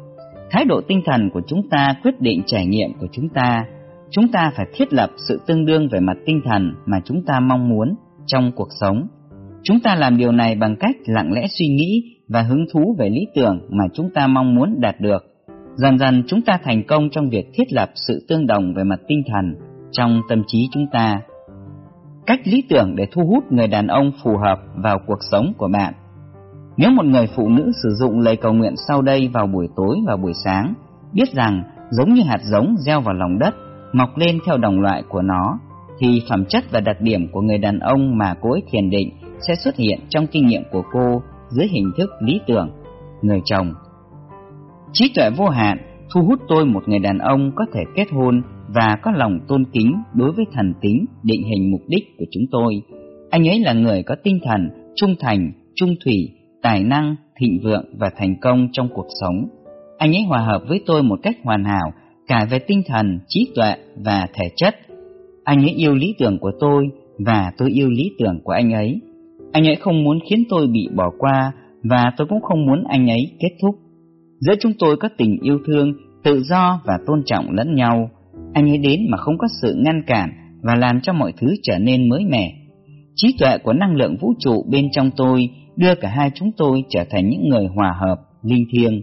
Thái độ tinh thần của chúng ta quyết định trải nghiệm của chúng ta. Chúng ta phải thiết lập sự tương đương về mặt tinh thần mà chúng ta mong muốn trong cuộc sống. Chúng ta làm điều này bằng cách lặng lẽ suy nghĩ và hứng thú về lý tưởng mà chúng ta mong muốn đạt được. Dần dần chúng ta thành công trong việc thiết lập sự tương đồng về mặt tinh thần trong tâm trí chúng ta. Cách lý tưởng để thu hút người đàn ông phù hợp vào cuộc sống của bạn. Nếu một người phụ nữ sử dụng lời cầu nguyện sau đây vào buổi tối và buổi sáng, biết rằng giống như hạt giống gieo vào lòng đất, mọc lên theo đồng loại của nó, thì phẩm chất và đặc điểm của người đàn ông mà cô ấy thiền định sẽ xuất hiện trong kinh nghiệm của cô dưới hình thức lý tưởng, người chồng. Trí tuệ vô hạn thu hút tôi một người đàn ông có thể kết hôn và có lòng tôn kính đối với thần tính định hình mục đích của chúng tôi. Anh ấy là người có tinh thần, trung thành, trung thủy, tài năng, thịnh vượng và thành công trong cuộc sống. Anh ấy hòa hợp với tôi một cách hoàn hảo cả về tinh thần, trí tuệ và thể chất. Anh ấy yêu lý tưởng của tôi và tôi yêu lý tưởng của anh ấy. Anh ấy không muốn khiến tôi bị bỏ qua và tôi cũng không muốn anh ấy kết thúc. Giữa chúng tôi có tình yêu thương, tự do và tôn trọng lẫn nhau. Anh ấy đến mà không có sự ngăn cản và làm cho mọi thứ trở nên mới mẻ. Trí tuệ của năng lượng vũ trụ bên trong tôi đưa cả hai chúng tôi trở thành những người hòa hợp, linh thiêng.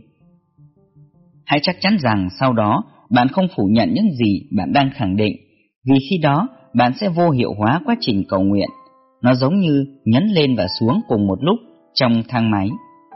Hãy chắc chắn rằng sau đó bạn không phủ nhận những gì bạn đang khẳng định, vì khi đó bạn sẽ vô hiệu hóa quá trình cầu nguyện. Nó giống như nhấn lên và xuống cùng một lúc trong thang máy.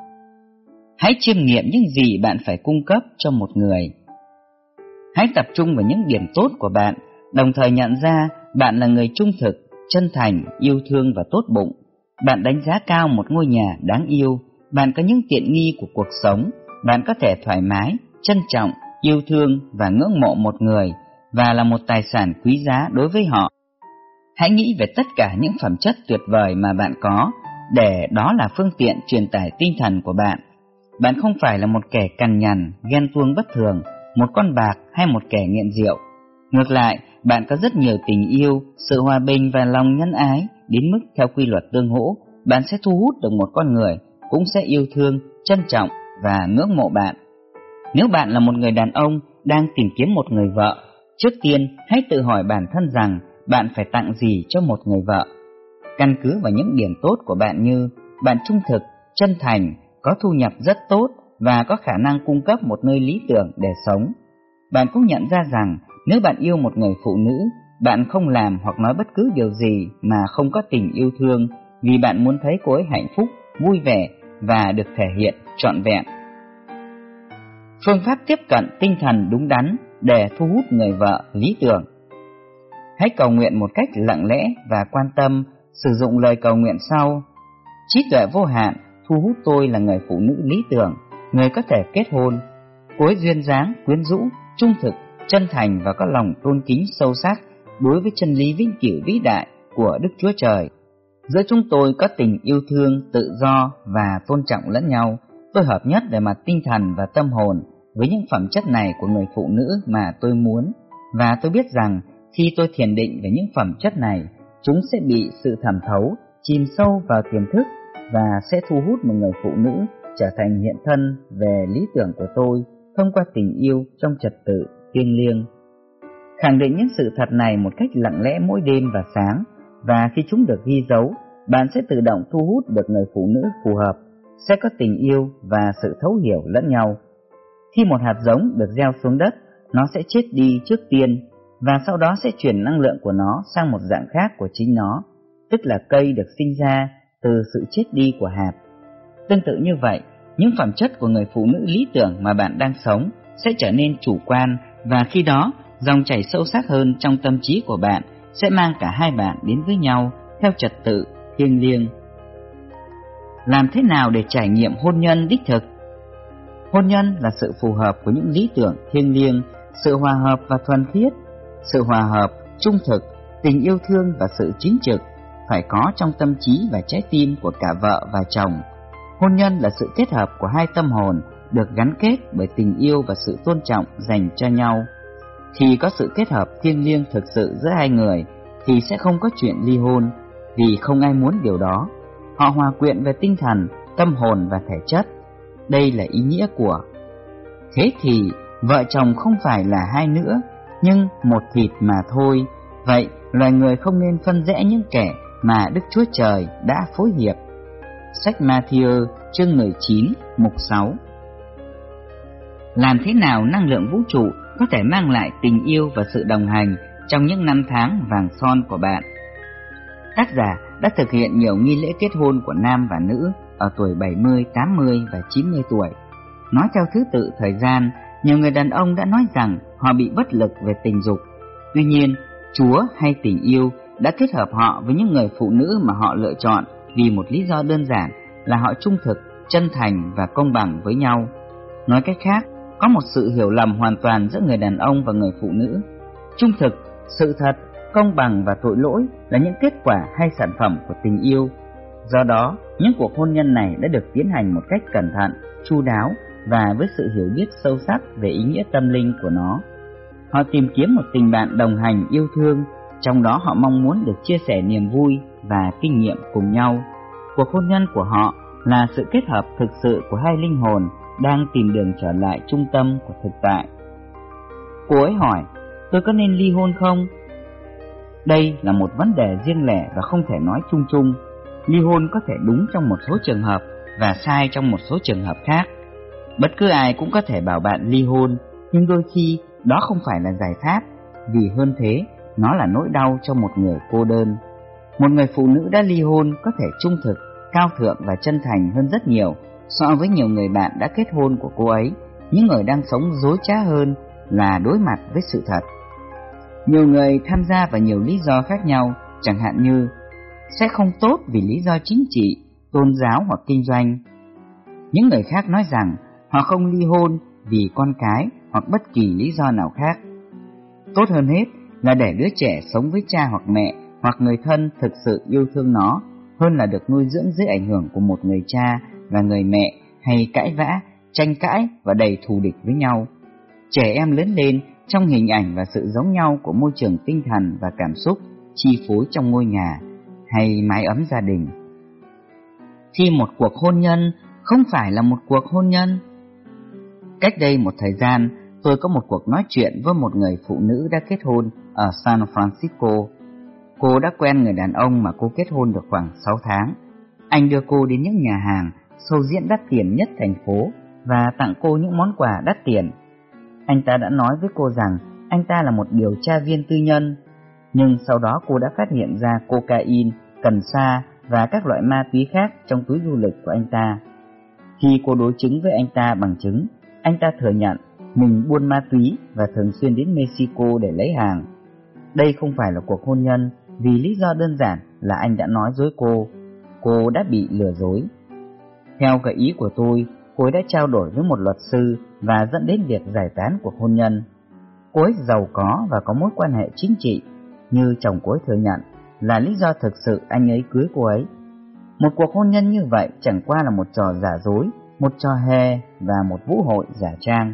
Hãy chiêm nghiệm những gì bạn phải cung cấp cho một người. Hãy tập trung vào những điểm tốt của bạn, đồng thời nhận ra bạn là người trung thực, chân thành, yêu thương và tốt bụng. Bạn đánh giá cao một ngôi nhà đáng yêu, bạn có những tiện nghi của cuộc sống, bạn có thể thoải mái, trân trọng, yêu thương và ngưỡng mộ một người và là một tài sản quý giá đối với họ. Hãy nghĩ về tất cả những phẩm chất tuyệt vời mà bạn có, để đó là phương tiện truyền tải tinh thần của bạn. Bạn không phải là một kẻ cằn nhằn, ghen tuông bất thường, một con bạc hay một kẻ nghiện rượu. Ngược lại, bạn có rất nhiều tình yêu, sự hòa bình và lòng nhân ái, đến mức theo quy luật tương hỗ, bạn sẽ thu hút được một con người cũng sẽ yêu thương, trân trọng và ngưỡng mộ bạn. Nếu bạn là một người đàn ông đang tìm kiếm một người vợ, trước tiên hãy tự hỏi bản thân rằng bạn phải tặng gì cho một người vợ. Căn cứ vào những điểm tốt của bạn như bạn trung thực, chân thành, có thu nhập rất tốt và có khả năng cung cấp một nơi lý tưởng để sống. Bạn cũng nhận ra rằng nếu bạn yêu một người phụ nữ, bạn không làm hoặc nói bất cứ điều gì mà không có tình yêu thương, vì bạn muốn thấy cô ấy hạnh phúc, vui vẻ và được thể hiện trọn vẹn. Phương pháp tiếp cận tinh thần đúng đắn để thu hút người vợ lý tưởng. Hãy cầu nguyện một cách lặng lẽ và quan tâm, sử dụng lời cầu nguyện sau: trí tuệ vô hạn thu hút tôi là người phụ nữ lý tưởng, người có thể kết hôn. Cô ấy duyên dáng, quyến rũ, trung thực, chân thành và có lòng tôn kính sâu sắc đối với chân lý vĩnh cửu vĩ đại của Đức Chúa Trời. Giữa chúng tôi có tình yêu thương, tự do và tôn trọng lẫn nhau. Tôi hợp nhất về mặt tinh thần và tâm hồn với những phẩm chất này của người phụ nữ mà tôi muốn, và tôi biết rằng khi tôi thiền định về những phẩm chất này, chúng sẽ bị sự thẩm thấu, chìm sâu vào tiềm thức và sẽ thu hút một người phụ nữ trở thành hiện thân về lý tưởng của tôi thông qua tình yêu trong trật tự thiêng liêng. Khẳng định những sự thật này một cách lặng lẽ mỗi đêm và sáng, và khi chúng được ghi dấu, bạn sẽ tự động thu hút được người phụ nữ phù hợp, sẽ có tình yêu và sự thấu hiểu lẫn nhau. Khi một hạt giống được gieo xuống đất, nó sẽ chết đi trước tiên, và sau đó sẽ chuyển năng lượng của nó sang một dạng khác của chính nó, tức là cây được sinh ra từ sự chết đi của hạt. Tương tự như vậy, những phẩm chất của người phụ nữ lý tưởng mà bạn đang sống sẽ trở nên chủ quan, và khi đó, dòng chảy sâu sắc hơn trong tâm trí của bạn sẽ mang cả hai bạn đến với nhau theo trật tự thiêng liêng. Làm thế nào để trải nghiệm hôn nhân đích thực? Hôn nhân là sự phù hợp của những lý tưởng thiêng liêng, sự hòa hợp và thuần khiết. Sự hòa hợp, trung thực, tình yêu thương và sự chính trực phải có trong tâm trí và trái tim của cả vợ và chồng. Hôn nhân là sự kết hợp của hai tâm hồn được gắn kết bởi tình yêu và sự tôn trọng dành cho nhau. Khi có sự kết hợp thiêng liêng thực sự giữa hai người thì sẽ không có chuyện ly hôn, vì không ai muốn điều đó. Họ hòa quyện về tinh thần, tâm hồn và thể chất. Đây là ý nghĩa của Thế thì vợ chồng không phải là hai nữa, nhưng một thịt mà thôi. Vậy loài người không nên phân rẽ những kẻ mà Đức Chúa Trời đã phối hiệp. Sách Ma-thi-ơ chương mười chín mục sáu. Làm thế nào năng lượng vũ trụ có thể mang lại tình yêu và sự đồng hành trong những năm tháng vàng son của bạn? Tác giả đã thực hiện nhiều nghi lễ kết hôn của nam và nữ ở tuổi bảy mươi, tám mươi và chín mươi tuổi. Nói theo thứ tự thời gian, nhiều người đàn ông đã nói rằng họ bị bất lực về tình dục. Tuy nhiên, Chúa hay tình yêu đã kết hợp họ với những người phụ nữ mà họ lựa chọn vì một lý do đơn giản là họ trung thực, chân thành và công bằng với nhau. Nói cách khác, có một sự hiểu lầm hoàn toàn giữa người đàn ông và người phụ nữ. Trung thực, sự thật, công bằng và tội lỗi là những kết quả hay sản phẩm của tình yêu. Do đó, những cuộc hôn nhân này đã được tiến hành một cách cẩn thận, chu đáo và với sự hiểu biết sâu sắc về ý nghĩa tâm linh của nó. Họ tìm kiếm một tình bạn đồng hành yêu thương, trong đó họ mong muốn được chia sẻ niềm vui và kinh nghiệm cùng nhau. Cuộc hôn nhân của họ là sự kết hợp thực sự của hai linh hồn đang tìm đường trở lại trung tâm của thực tại. Cô ấy hỏi, tôi có nên ly hôn không? Đây là một vấn đề riêng lẻ và không thể nói chung chung. Ly hôn có thể đúng trong một số trường hợp và sai trong một số trường hợp khác. Bất cứ ai cũng có thể bảo bạn ly hôn, nhưng đôi khi đó không phải là giải pháp, vì hơn thế, nó là nỗi đau cho một người cô đơn. Một người phụ nữ đã ly hôn có thể trung thực, cao thượng và chân thành hơn rất nhiều so với nhiều người bạn đã kết hôn của cô ấy, những người đang sống dối trá hơn là đối mặt với sự thật. Nhiều người tham gia vào nhiều lý do khác nhau, chẳng hạn như sẽ không tốt vì lý do chính trị, tôn giáo hoặc kinh doanh. Những người khác nói rằng họ không ly hôn vì con cái hoặc bất kỳ lý do nào khác. Tốt hơn hết là để đứa trẻ sống với cha hoặc mẹ hoặc người thân thực sự yêu thương nó, hơn là được nuôi dưỡng dưới ảnh hưởng của một người cha và người mẹ hay cãi vã, tranh cãi và đầy thù địch với nhau. Trẻ em lớn lên trong hình ảnh và sự giống nhau của môi trường tinh thần và cảm xúc chi phối trong ngôi nhà hay mái ấm gia đình. Khi một cuộc hôn nhân không phải là một cuộc hôn nhân. Cách đây một thời gian, tôi có một cuộc nói chuyện với một người phụ nữ đã kết hôn ở San Francisco. Cô đã quen người đàn ông mà cô kết hôn được khoảng sáu tháng. Anh đưa cô đến những nhà hàng, show diễn đắt tiền nhất thành phố và tặng cô những món quà đắt tiền. Anh ta đã nói với cô rằng anh ta là một điều tra viên tư nhân, nhưng sau đó cô đã phát hiện ra cocaine, cần sa và các loại ma túy khác trong túi du lịch của anh ta. Khi cô đối chứng với anh ta bằng chứng, anh ta thừa nhận mình buôn ma túy và thường xuyên đến Mexico để lấy hàng. Đây không phải là cuộc hôn nhân vì lý do đơn giản là anh đã nói dối cô. Cô đã bị lừa dối. Theo gợi ý của tôi, cô ấy đã trao đổi với một luật sư và dẫn đến việc giải tán cuộc hôn nhân. Cô ấy giàu có và có mối quan hệ chính trị, như chồng cô ấy thừa nhận là lý do thực sự anh ấy cưới cô ấy. Một cuộc hôn nhân như vậy chẳng qua là một trò giả dối, một trò hề và một vũ hội giả trang.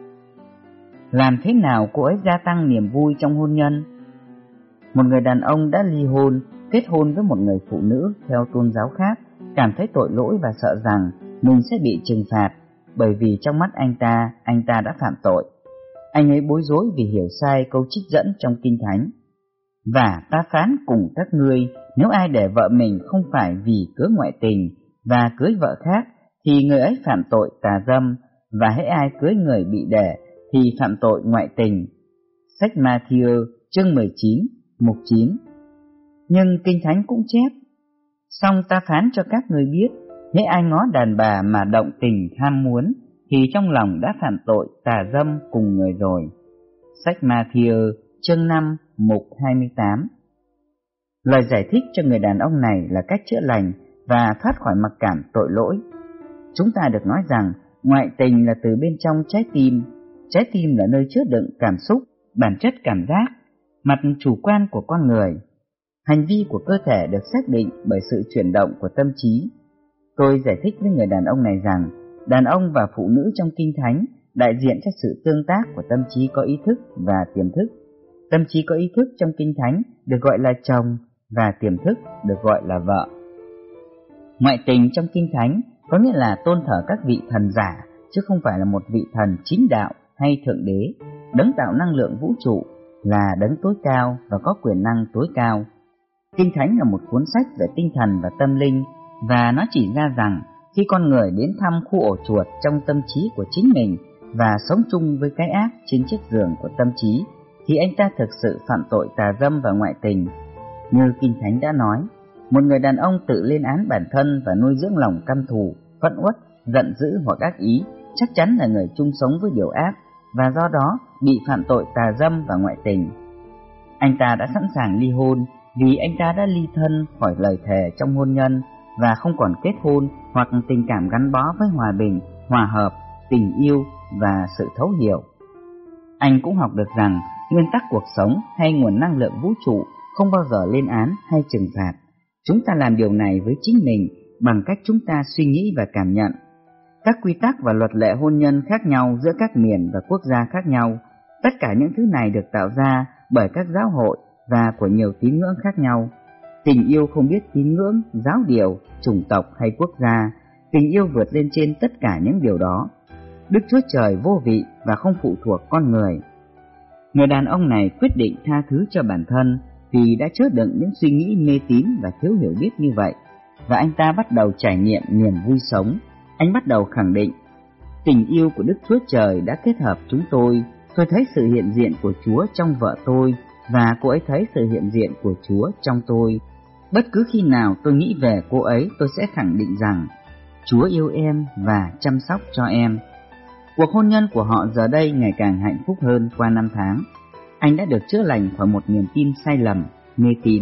Làm thế nào cô ấy gia tăng niềm vui trong hôn nhân? Một người đàn ông đã ly hôn, kết hôn với một người phụ nữ theo tôn giáo khác, cảm thấy tội lỗi và sợ rằng mình sẽ bị trừng phạt, bởi vì trong mắt anh ta, anh ta đã phạm tội. Anh ấy bối rối vì hiểu sai câu trích dẫn trong Kinh Thánh. Và ta phán cùng các ngươi, nếu ai để vợ mình không phải vì cớ ngoại tình và cưới vợ khác, thì người ấy phạm tội tà dâm, và hễ ai cưới người bị đẻ thì phạm tội ngoại tình. Sách Ma-thi-ơ chương mười chín mục chín. Nhưng Kinh Thánh cũng chép: song ta phán cho các ngươi biết, hễ ai ngó đàn bà mà động tình ham muốn, thì trong lòng đã phạm tội tà dâm cùng người rồi. Sách Ma-thi-ơ chương năm mục hai mươi tám. Lời giải thích cho người đàn ông này là cách chữa lành và thoát khỏi mặc cảm tội lỗi. Chúng ta được nói rằng ngoại tình là từ bên trong trái tim. Trái tim là nơi chứa đựng cảm xúc, bản chất cảm giác, mặt chủ quan của con người. Hành vi của cơ thể được xác định bởi sự chuyển động của tâm trí. Tôi giải thích với người đàn ông này rằng đàn ông và phụ nữ trong Kinh Thánh đại diện cho sự tương tác của tâm trí có ý thức và tiềm thức. Tâm trí có ý thức trong Kinh Thánh được gọi là chồng và tiềm thức được gọi là vợ. Ngoại tình trong Kinh Thánh có nghĩa là tôn thờ các vị thần giả chứ không phải là một vị thần chính đạo hay thượng đế. Đấng tạo năng lượng vũ trụ là đấng tối cao và có quyền năng tối cao. Kinh Thánh là một cuốn sách về tinh thần và tâm linh, và nó chỉ ra rằng khi con người đến thăm khu ổ chuột trong tâm trí của chính mình và sống chung với cái ác trên chiếc giường của tâm trí, thì anh ta thực sự phạm tội tà dâm và ngoại tình. Như Kinh Thánh đã nói, một người đàn ông tự lên án bản thân và nuôi dưỡng lòng căm thù, phẫn uất, giận dữ hoặc ác ý chắc chắn là người chung sống với điều ác, và do đó bị phạm tội tà dâm và ngoại tình. Anh ta đã sẵn sàng ly hôn vì anh ta đã ly thân khỏi lời thề trong hôn nhân và không còn kết hôn hoặc tình cảm gắn bó với hòa bình, hòa hợp, tình yêu và sự thấu hiểu. Anh cũng học được rằng nguyên tắc cuộc sống hay nguồn năng lượng vũ trụ không bao giờ lên án hay trừng phạt. Chúng ta làm điều này với chính mình bằng cách chúng ta suy nghĩ và cảm nhận. Các quy tắc và luật lệ hôn nhân khác nhau giữa các miền và quốc gia khác nhau. Tất cả những thứ này được tạo ra bởi các giáo hội và của nhiều tín ngưỡng khác nhau. Tình yêu không biết tín ngưỡng, giáo điều, chủng tộc hay quốc gia. Tình yêu vượt lên trên tất cả những điều đó. Đức Chúa Trời vô vị và không phụ thuộc con người. Người đàn ông này quyết định tha thứ cho bản thân vì đã chứa đựng những suy nghĩ mê tín và thiếu hiểu biết như vậy, và anh ta bắt đầu trải nghiệm niềm vui sống. Anh bắt đầu khẳng định, tình yêu của Đức Chúa Trời đã kết hợp chúng tôi. Tôi thấy sự hiện diện của Chúa trong vợ tôi, và cô ấy thấy sự hiện diện của Chúa trong tôi. Bất cứ khi nào tôi nghĩ về cô ấy, tôi sẽ khẳng định rằng Chúa yêu em và chăm sóc cho em. Cuộc hôn nhân của họ giờ đây ngày càng hạnh phúc hơn qua năm tháng. Anh đã được chữa lành khỏi một niềm tin sai lầm, mê tín.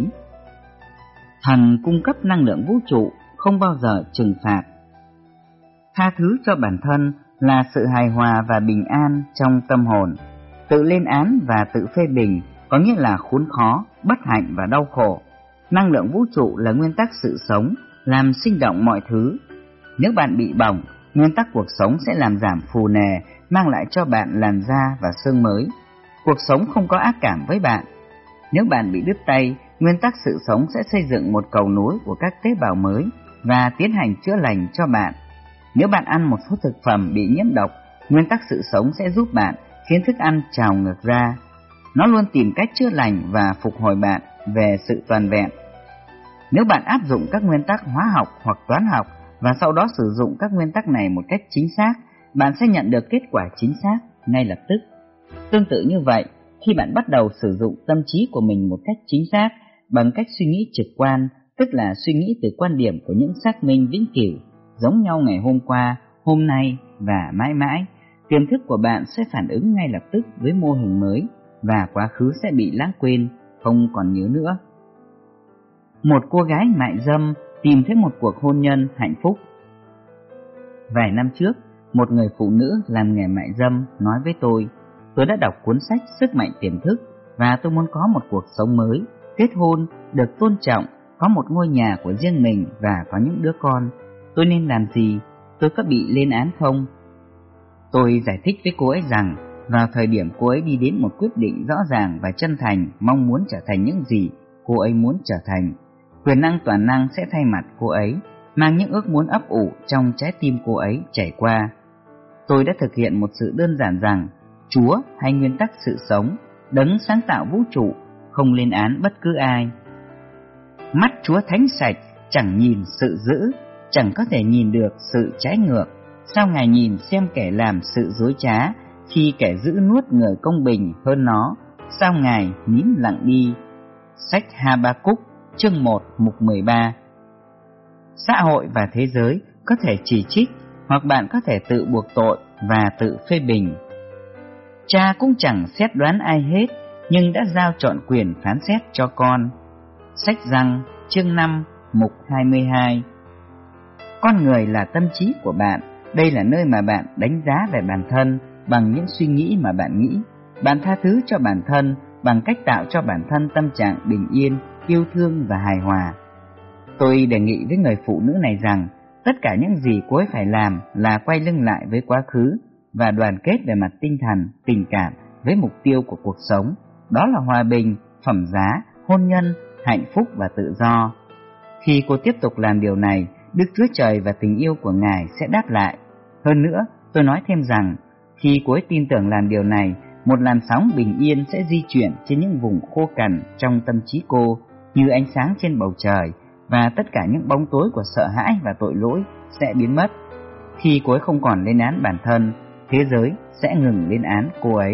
Thần cung cấp năng lượng vũ trụ, không bao giờ trừng phạt. Tha thứ cho bản thân là sự hài hòa và bình an trong tâm hồn. Tự lên án và tự phê bình có nghĩa là khốn khó, bất hạnh và đau khổ. Năng lượng vũ trụ là nguyên tắc sự sống, làm sinh động mọi thứ. Nếu bạn bị bỏng, nguyên tắc cuộc sống sẽ làm giảm phù nề, mang lại cho bạn làn da và xương mới. Cuộc sống không có ác cảm với bạn. Nếu bạn bị đứt tay, nguyên tắc sự sống sẽ xây dựng một cầu nối của các tế bào mới và tiến hành chữa lành cho bạn. Nếu bạn ăn một số thực phẩm bị nhiễm độc, nguyên tắc sự sống sẽ giúp bạn khiến thức ăn trào ngược ra. Nó luôn tìm cách chữa lành và phục hồi bạn về sự toàn vẹn. Nếu bạn áp dụng các nguyên tắc hóa học hoặc toán học và sau đó sử dụng các nguyên tắc này một cách chính xác, bạn sẽ nhận được kết quả chính xác ngay lập tức. Tương tự như vậy, khi bạn bắt đầu sử dụng tâm trí của mình một cách chính xác bằng cách suy nghĩ trực quan, tức là suy nghĩ từ quan điểm của những xác minh vĩnh cửu, giống nhau ngày hôm qua, hôm nay và mãi mãi, tiềm thức của bạn sẽ phản ứng ngay lập tức với mô hình mới và quá khứ sẽ bị lãng quên, không còn nhớ nữa. Một cô gái mại dâm tìm thấy một cuộc hôn nhân hạnh phúc. Vài năm trước, một người phụ nữ làm nghề mại dâm nói với tôi, tôi đã đọc cuốn sách Sức mạnh tiềm thức và tôi muốn có một cuộc sống mới, kết hôn, được tôn trọng, có một ngôi nhà của riêng mình và có những đứa con. Tôi nên làm gì? Tôi có bị lên án không? Tôi giải thích với cô ấy rằng vào thời điểm cô ấy đi đến một quyết định rõ ràng và chân thành, mong muốn trở thành những gì cô ấy muốn trở thành, quyền năng toàn năng sẽ thay mặt cô ấy, mang những ước muốn ấp ủ trong trái tim cô ấy chảy qua. Tôi đã thực hiện một sự đơn giản rằng Chúa hay nguyên tắc sự sống, đấng sáng tạo vũ trụ, không lên án bất cứ ai. Mắt Chúa thánh sạch, chẳng nhìn sự dữ, chẳng có thể nhìn được sự trái ngược. Sao Ngài nhìn xem kẻ làm sự dối trá, khi kẻ giữ nuốt người công bình hơn nó? Sao Ngài nín lặng đi? Sách Ha-ba-cúc, chương một, mục mười ba. Xã hội và thế giới có thể chỉ trích, hoặc bạn có thể tự buộc tội và tự phê bình. Cha cũng chẳng xét đoán ai hết, nhưng đã giao trọn quyền phán xét cho con. Sách Giăng, chương năm, mục hai mươi hai. Con người là tâm trí của bạn. Đây là nơi mà bạn đánh giá về bản thân bằng những suy nghĩ mà bạn nghĩ. Bạn tha thứ cho bản thân bằng cách tạo cho bản thân tâm trạng bình yên, yêu thương và hài hòa. Tôi đề nghị với người phụ nữ này rằng tất cả những gì cô ấy phải làm là quay lưng lại với quá khứ và đoàn kết về mặt tinh thần, tình cảm với mục tiêu của cuộc sống. Đó là hòa bình, phẩm giá, hôn nhân, hạnh phúc và tự do. Khi cô tiếp tục làm điều này, Đức Chúa Trời và tình yêu của Ngài sẽ đáp lại. Hơn nữa, Tôi nói thêm rằng, khi cô ấy tin tưởng làm điều này, một làn sóng bình yên sẽ di chuyển trên những vùng khô cằn trong tâm trí cô như ánh sáng trên bầu trời, và tất cả những bóng tối của sợ hãi và tội lỗi sẽ biến mất. Khi cô ấy không còn lên án bản thân, thế giới sẽ ngừng lên án cô ấy.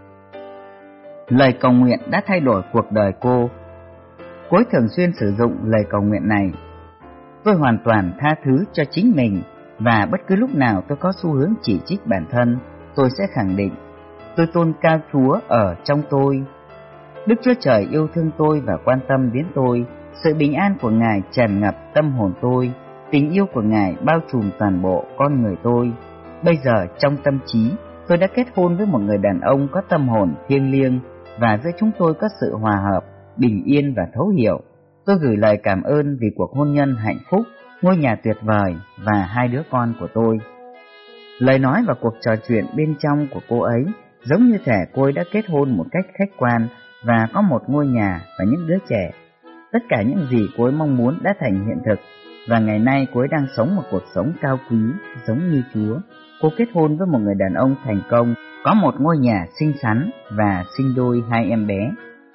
Lời cầu nguyện đã thay đổi cuộc đời cô. Cô ấy thường xuyên sử dụng lời cầu nguyện này: tôi hoàn toàn tha thứ cho chính mình, và bất cứ lúc nào tôi có xu hướng chỉ trích bản thân, tôi sẽ khẳng định: tôi tôn cao Chúa ở trong tôi. Đức Chúa Trời yêu thương tôi và quan tâm đến tôi. Sự bình an của Ngài tràn ngập tâm hồn tôi. Tình yêu của Ngài bao trùm toàn bộ con người tôi. Bây giờ trong tâm trí, tôi đã kết hôn với một người đàn ông có tâm hồn thiêng liêng, và giữa chúng tôi có sự hòa hợp, bình yên và thấu hiểu. Tôi gửi lời cảm ơn vì cuộc hôn nhân hạnh phúc, ngôi nhà tuyệt vời và hai đứa con của tôi. Lời nói và cuộc trò chuyện bên trong của cô ấy giống như thể cô ấy đã kết hôn một cách khách quan và có một ngôi nhà và những đứa trẻ. Tất cả những gì cô ấy mong muốn đã thành hiện thực, và ngày nay cô ấy đang sống một cuộc sống cao quý giống như Chúa. Cô kết hôn với một người đàn ông thành công, có một ngôi nhà xinh xắn và sinh đôi hai em bé.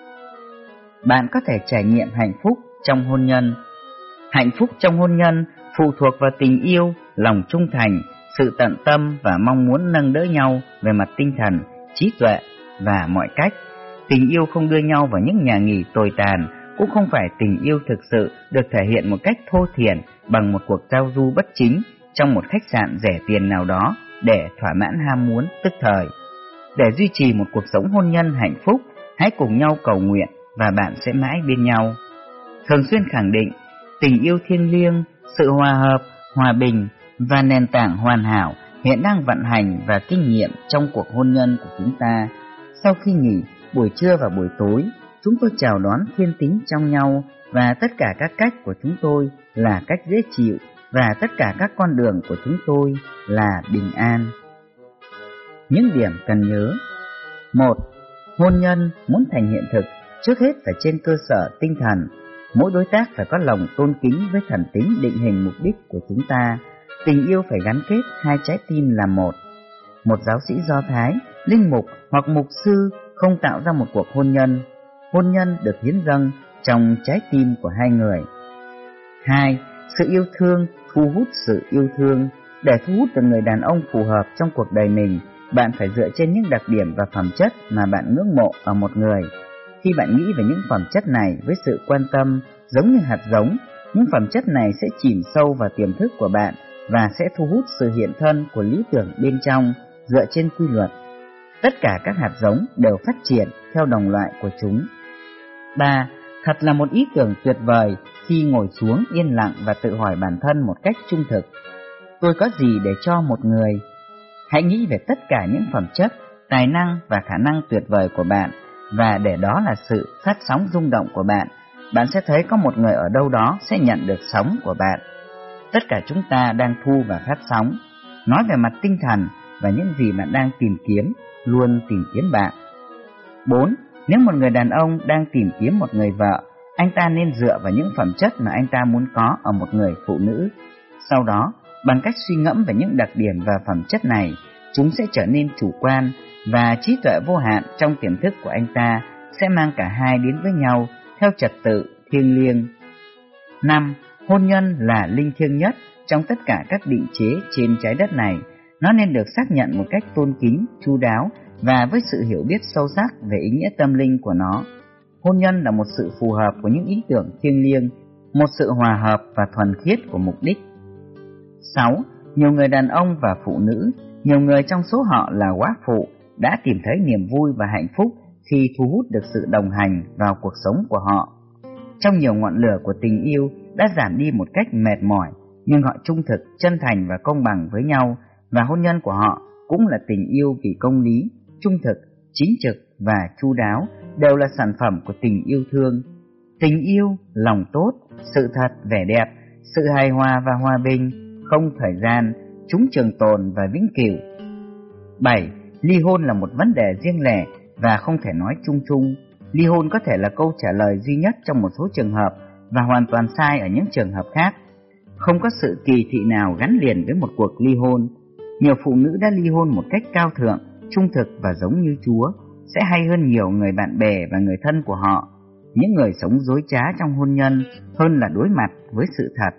Bạn có thể trải nghiệm hạnh phúc trong hôn nhân. Hạnh phúc trong hôn nhân phụ thuộc vào tình yêu, lòng trung thành, sự tận tâm và mong muốn nâng đỡ nhau về mặt tinh thần, trí tuệ và mọi cách. Tình yêu không đưa nhau vào những nhà nghỉ tồi tàn, cũng không phải tình yêu thực sự được thể hiện một cách thô thiển bằng một cuộc giao du bất chính trong một khách sạn rẻ tiền nào đó để thỏa mãn ham muốn tức thời. Để duy trì một cuộc sống hôn nhân hạnh phúc, hãy cùng nhau cầu nguyện và bạn sẽ mãi bên nhau. Thường xuyên khẳng định tình yêu thiêng liêng, sự hòa hợp, hòa bình và nền tảng hoàn hảo hiện đang vận hành và kinh nghiệm trong cuộc hôn nhân của chúng ta. Sau khi nghỉ, buổi trưa và buổi tối, chúng tôi chào đón thiên tính trong nhau, và tất cả các cách của chúng tôi là cách dễ chịu, và tất cả các con đường của chúng tôi là bình an. Những điểm cần nhớ: một. Hôn nhân muốn thành hiện thực, trước hết phải trên cơ sở tinh thần. Mỗi đối tác phải có lòng tôn kính với thần tính định hình mục đích của chúng ta. Tình yêu phải gắn kết hai trái tim làm một. Một giáo sĩ Do Thái, linh mục hoặc mục sư không tạo ra một cuộc hôn nhân. Hôn nhân được hiến dâng trong trái tim của hai người. Hai. Sự yêu thương thu hút sự yêu thương. Để thu hút được người đàn ông phù hợp trong cuộc đời mình, bạn phải dựa trên những đặc điểm và phẩm chất mà bạn ngưỡng mộ ở một người. Khi bạn nghĩ về những phẩm chất này với sự quan tâm, giống như hạt giống, những phẩm chất này sẽ chìm sâu vào tiềm thức của bạn và sẽ thu hút sự hiện thân của lý tưởng bên trong dựa trên quy luật. Tất cả các hạt giống đều phát triển theo đồng loại của chúng. Ba. Thật là một ý tưởng tuyệt vời khi ngồi xuống yên lặng và tự hỏi bản thân một cách trung thực: tôi có gì để cho một người? Hãy nghĩ về tất cả những phẩm chất, tài năng và khả năng tuyệt vời của bạn, và để đó là sự phát sóng rung động của bạn. Bạn sẽ thấy có một người ở đâu đó sẽ nhận được sóng của bạn. Tất cả chúng ta đang thu và phát sóng. Nói về mặt tinh thần, và những gì bạn đang tìm kiếm luôn tìm kiếm bạn. Bốn. Nếu một người đàn ông đang tìm kiếm một người vợ, anh ta nên dựa vào những phẩm chất mà anh ta muốn có ở một người phụ nữ. Sau đó, bằng cách suy ngẫm về những đặc điểm và phẩm chất này, chúng sẽ trở nên chủ quan, và trí tuệ vô hạn trong tiềm thức của anh ta sẽ mang cả hai đến với nhau theo trật tự thiêng liêng. Năm. Hôn nhân là linh thiêng nhất trong tất cả các định chế trên trái đất này. Nó nên được xác nhận một cách tôn kính, chu đáo và với sự hiểu biết sâu sắc về ý nghĩa tâm linh của nó. Hôn nhân là một sự phù hợp của những ý tưởng thiêng liêng, một sự hòa hợp và thuần khiết của mục đích. Sáu. Nhiều người đàn ông và phụ nữ, nhiều người trong số họ là góa phụ, đã tìm thấy niềm vui và hạnh phúc khi thu hút được sự đồng hành vào cuộc sống của họ. Trong nhiều ngọn lửa của tình yêu đã giảm đi một cách mệt mỏi, nhưng họ trung thực, chân thành và công bằng với nhau, và hôn nhân của họ cũng là tình yêu vì công lý, trung thực, chính trực và chu đáo, đều là sản phẩm của tình yêu thương. Tình yêu, lòng tốt, sự thật, vẻ đẹp, sự hài hòa và hòa bình, không thời gian, chúng trường tồn và vĩnh cửu. Bảy. Ly hôn là một vấn đề riêng lẻ và không thể nói chung chung. Ly hôn có thể là câu trả lời duy nhất trong một số trường hợp và hoàn toàn sai ở những trường hợp khác. Không có sự kỳ thị nào gắn liền với một cuộc ly hôn. Nhiều phụ nữ đã ly hôn một cách cao thượng, trung thực và giống như Chúa sẽ hay hơn nhiều người bạn bè và người thân của họ, những người sống dối trá trong hôn nhân hơn là đối mặt với sự thật.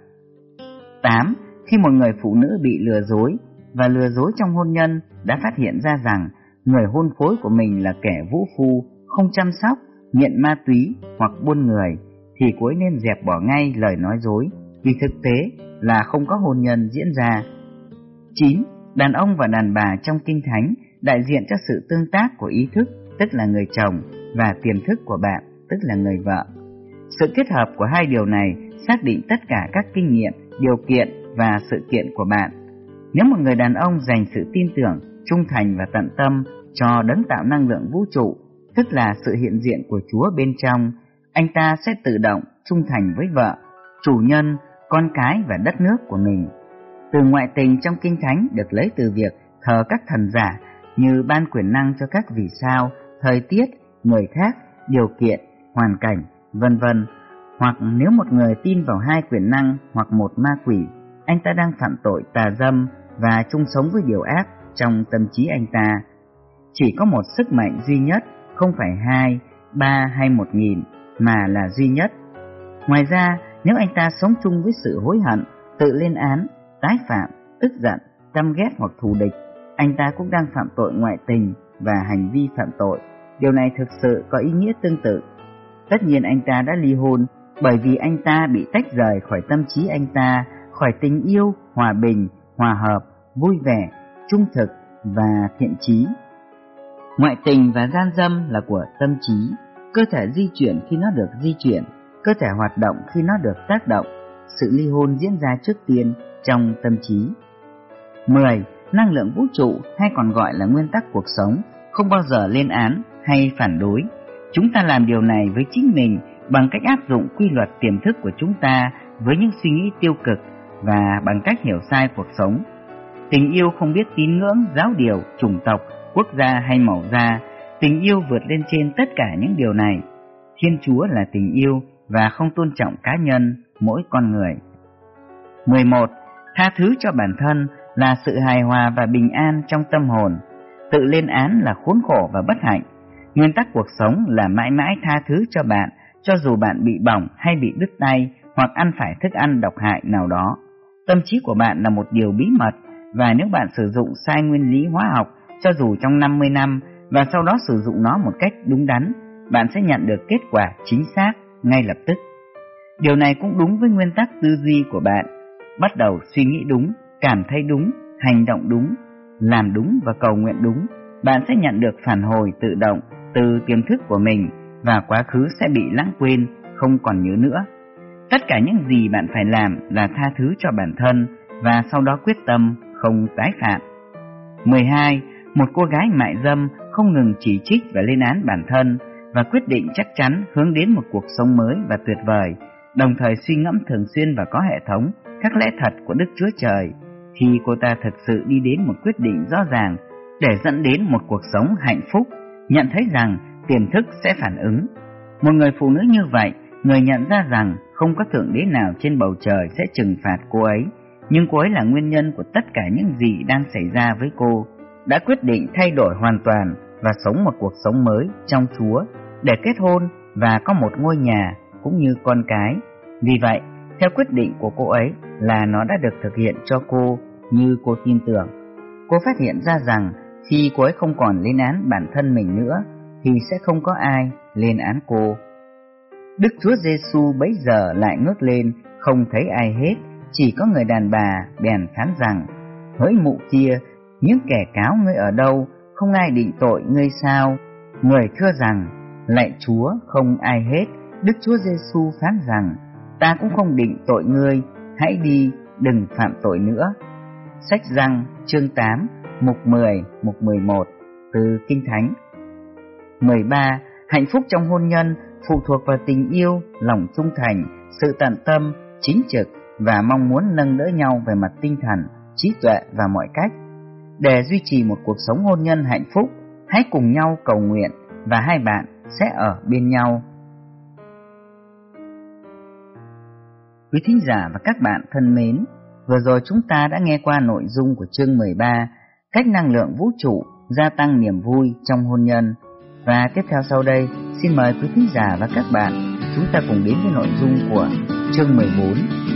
tám. Khi một người phụ nữ bị lừa dối và lừa dối trong hôn nhân đã phát hiện ra rằng người hôn phối của mình là kẻ vũ phu, không chăm sóc, nghiện ma túy hoặc buôn người, thì cô ấy nên dẹp bỏ ngay lời nói dối, vì thực tế là không có hôn nhân diễn ra. chín. Đàn ông và đàn bà trong Kinh Thánh đại diện cho sự tương tác của ý thức, tức là người chồng, và tiềm thức của bạn, tức là người vợ. Sự kết hợp của hai điều này xác định tất cả các kinh nghiệm, điều kiện và sự kiện của bạn. Nếu một người đàn ông dành sự tin tưởng, trung thành và tận tâm cho đấng tạo năng lượng vũ trụ, tức là sự hiện diện của Chúa bên trong, anh ta sẽ tự động trung thành với vợ, chủ nhân, con cái và đất nước của mình. Từ ngoại tình trong Kinh Thánh được lấy từ việc thờ các thần giả như ban quyền năng cho các vì sao, thời tiết, người khác, điều kiện, hoàn cảnh, vân vân. Hoặc nếu một người tin vào hai quyền năng hoặc một ma quỷ, anh ta đang phạm tội tà dâm và chung sống với điều ác trong tâm trí anh ta. Chỉ có một sức mạnh duy nhất, không phải hai, ba hay một nghìn, mà là duy nhất. Ngoài ra, nếu anh ta sống chung với sự hối hận, tự lên án, tái phạm, tức giận, căm ghét hoặc thù địch, anh ta cũng đang phạm tội ngoại tình và hành vi phạm tội. Điều này thực sự có ý nghĩa tương tự. Tất nhiên anh ta đã ly hôn bởi vì anh ta bị tách rời khỏi tâm trí anh ta, khỏi tình yêu, hòa bình, hòa hợp, vui vẻ, trung thực và thiện chí. Ngoại tình và gian dâm là của tâm trí. Cơ thể di chuyển khi nó được di chuyển, cơ thể hoạt động khi nó được tác động. Sự ly hôn diễn ra trước tiên trong tâm trí. mười. Năng lượng vũ trụ hay còn gọi là nguyên tắc cuộc sống không bao giờ lên án hay phản đối. Chúng ta làm điều này với chính mình bằng cách áp dụng quy luật tiềm thức của chúng ta với những suy nghĩ tiêu cực và bằng cách hiểu sai cuộc sống. Tình yêu không biết tín ngưỡng, giáo điều, chủng tộc, quốc gia hay màu da. Tình yêu vượt lên trên tất cả những điều này. Thiên Chúa là tình yêu và không tôn trọng cá nhân, mỗi con người. mười một. Tha thứ cho bản thân là sự hài hòa và bình an trong tâm hồn. Tự lên án là khốn khổ và bất hạnh. Nguyên tắc cuộc sống là mãi mãi tha thứ cho bạn, cho dù bạn bị bỏng hay bị đứt tay hoặc ăn phải thức ăn độc hại nào đó. Tâm trí của bạn là một điều bí mật, và nếu bạn sử dụng sai nguyên lý hóa học cho dù trong năm mươi năm và sau đó sử dụng nó một cách đúng đắn, bạn sẽ nhận được kết quả chính xác ngay lập tức. Điều này cũng đúng với nguyên tắc tư duy của bạn. Bắt đầu suy nghĩ đúng, cảm thấy đúng, hành động đúng, làm đúng và cầu nguyện đúng, bạn sẽ nhận được phản hồi tự động từ tiềm thức của mình và quá khứ sẽ bị lãng quên, không còn nhớ nữa. Tất cả những gì bạn phải làm là tha thứ cho bản thân và sau đó quyết tâm không tái phạm. mười hai. Một cô gái mại dâm không ngừng chỉ trích và lên án bản thân và quyết định chắc chắn hướng đến một cuộc sống mới và tuyệt vời, đồng thời suy ngẫm thường xuyên và có hệ thống các lẽ thật của Đức Chúa Trời. Khi cô ta thực sự đi đến một quyết định rõ ràng để dẫn đến một cuộc sống hạnh phúc, nhận thấy rằng tiềm thức sẽ phản ứng. Một người phụ nữ như vậy, người nhận ra rằng không có thượng đế nào trên bầu trời sẽ trừng phạt cô ấy, nhưng cô ấy là nguyên nhân của tất cả những gì đang xảy ra với cô, đã quyết định thay đổi hoàn toàn và sống một cuộc sống mới trong Chúa, để kết hôn và có một ngôi nhà cũng như con cái. Vì vậy, theo quyết định của cô ấy là nó đã được thực hiện cho cô như cô tin tưởng. Cô phát hiện ra rằng khi cô ấy không còn lên án bản thân mình nữa thì sẽ không có ai lên án cô. Đức Chúa Giêsu bấy giờ lại ngước lên, không thấy ai hết, chỉ có người đàn bà bèn phán rằng: hỡi mụ kia, những kẻ cáo ngươi ở đâu, không ai định tội ngươi sao? Người thưa rằng: lạy Chúa, không ai hết. Đức Chúa Giêsu phán rằng: ta cũng không định tội ngươi, hãy đi, đừng phạm tội nữa. Sách Răng chương tám, mục mười, mục mười một từ Kinh Thánh. mười ba. Hạnh phúc trong hôn nhân phụ thuộc vào tình yêu, lòng trung thành, sự tận tâm, chính trực và mong muốn nâng đỡ nhau về mặt tinh thần, trí tuệ và mọi cách. Để duy trì một cuộc sống hôn nhân hạnh phúc, hãy cùng nhau cầu nguyện và hai bạn sẽ ở bên nhau. Quý thính giả và các bạn thân mến, Vừa rồi chúng ta đã nghe qua nội dung của chương mười ba, cách năng lượng vũ trụ gia tăng niềm vui trong hôn nhân. Và tiếp theo sau đây, xin mời quý thính giả và các bạn, chúng ta cùng đến với nội dung của chương mười bốn.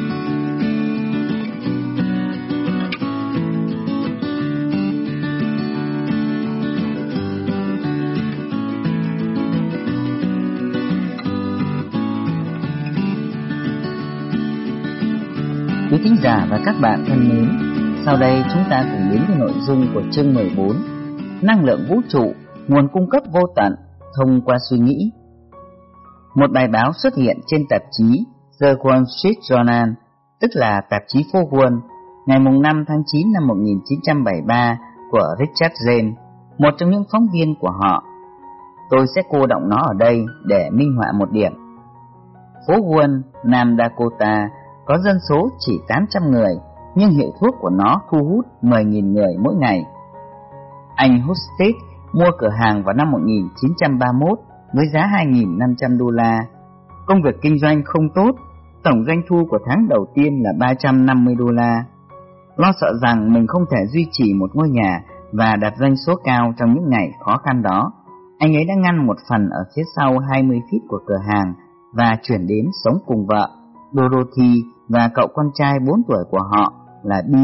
Quý thính giả và các bạn thân mến, sau đây chúng ta cùng đến với nội dung của chương mười bốn, năng lượng vũ trụ, nguồn cung cấp vô tận thông qua suy nghĩ. Một bài báo xuất hiện trên tạp chí The Wall Street Journal, tức là tạp chí phố Wall, ngày năm tháng chín năm một nghìn chín trăm bảy mươi ba của Richard James, một trong những phóng viên của họ. Tôi sẽ cô đọng nó ở đây để minh họa một điểm. Phố Wall, Nam Dakota, có dân số chỉ tám trăm người, nhưng hiệu thuốc của nó thu hút mười nghìn người mỗi ngày. Anh Husted mua cửa hàng vào năm một nghìn chín trăm ba mươi mốt với giá hai nghìn năm trăm đô la. Công việc kinh doanh không tốt, tổng doanh thu của tháng đầu tiên là ba trăm năm mươi đô la. Lo sợ rằng mình không thể duy trì một ngôi nhà và đạt doanh số cao trong những ngày khó khăn đó, anh ấy đã ngăn một phần ở phía sau hai mươi feet của cửa hàng và chuyển đến sống cùng vợ Dorothy và cậu con trai bốn tuổi của họ là Bill.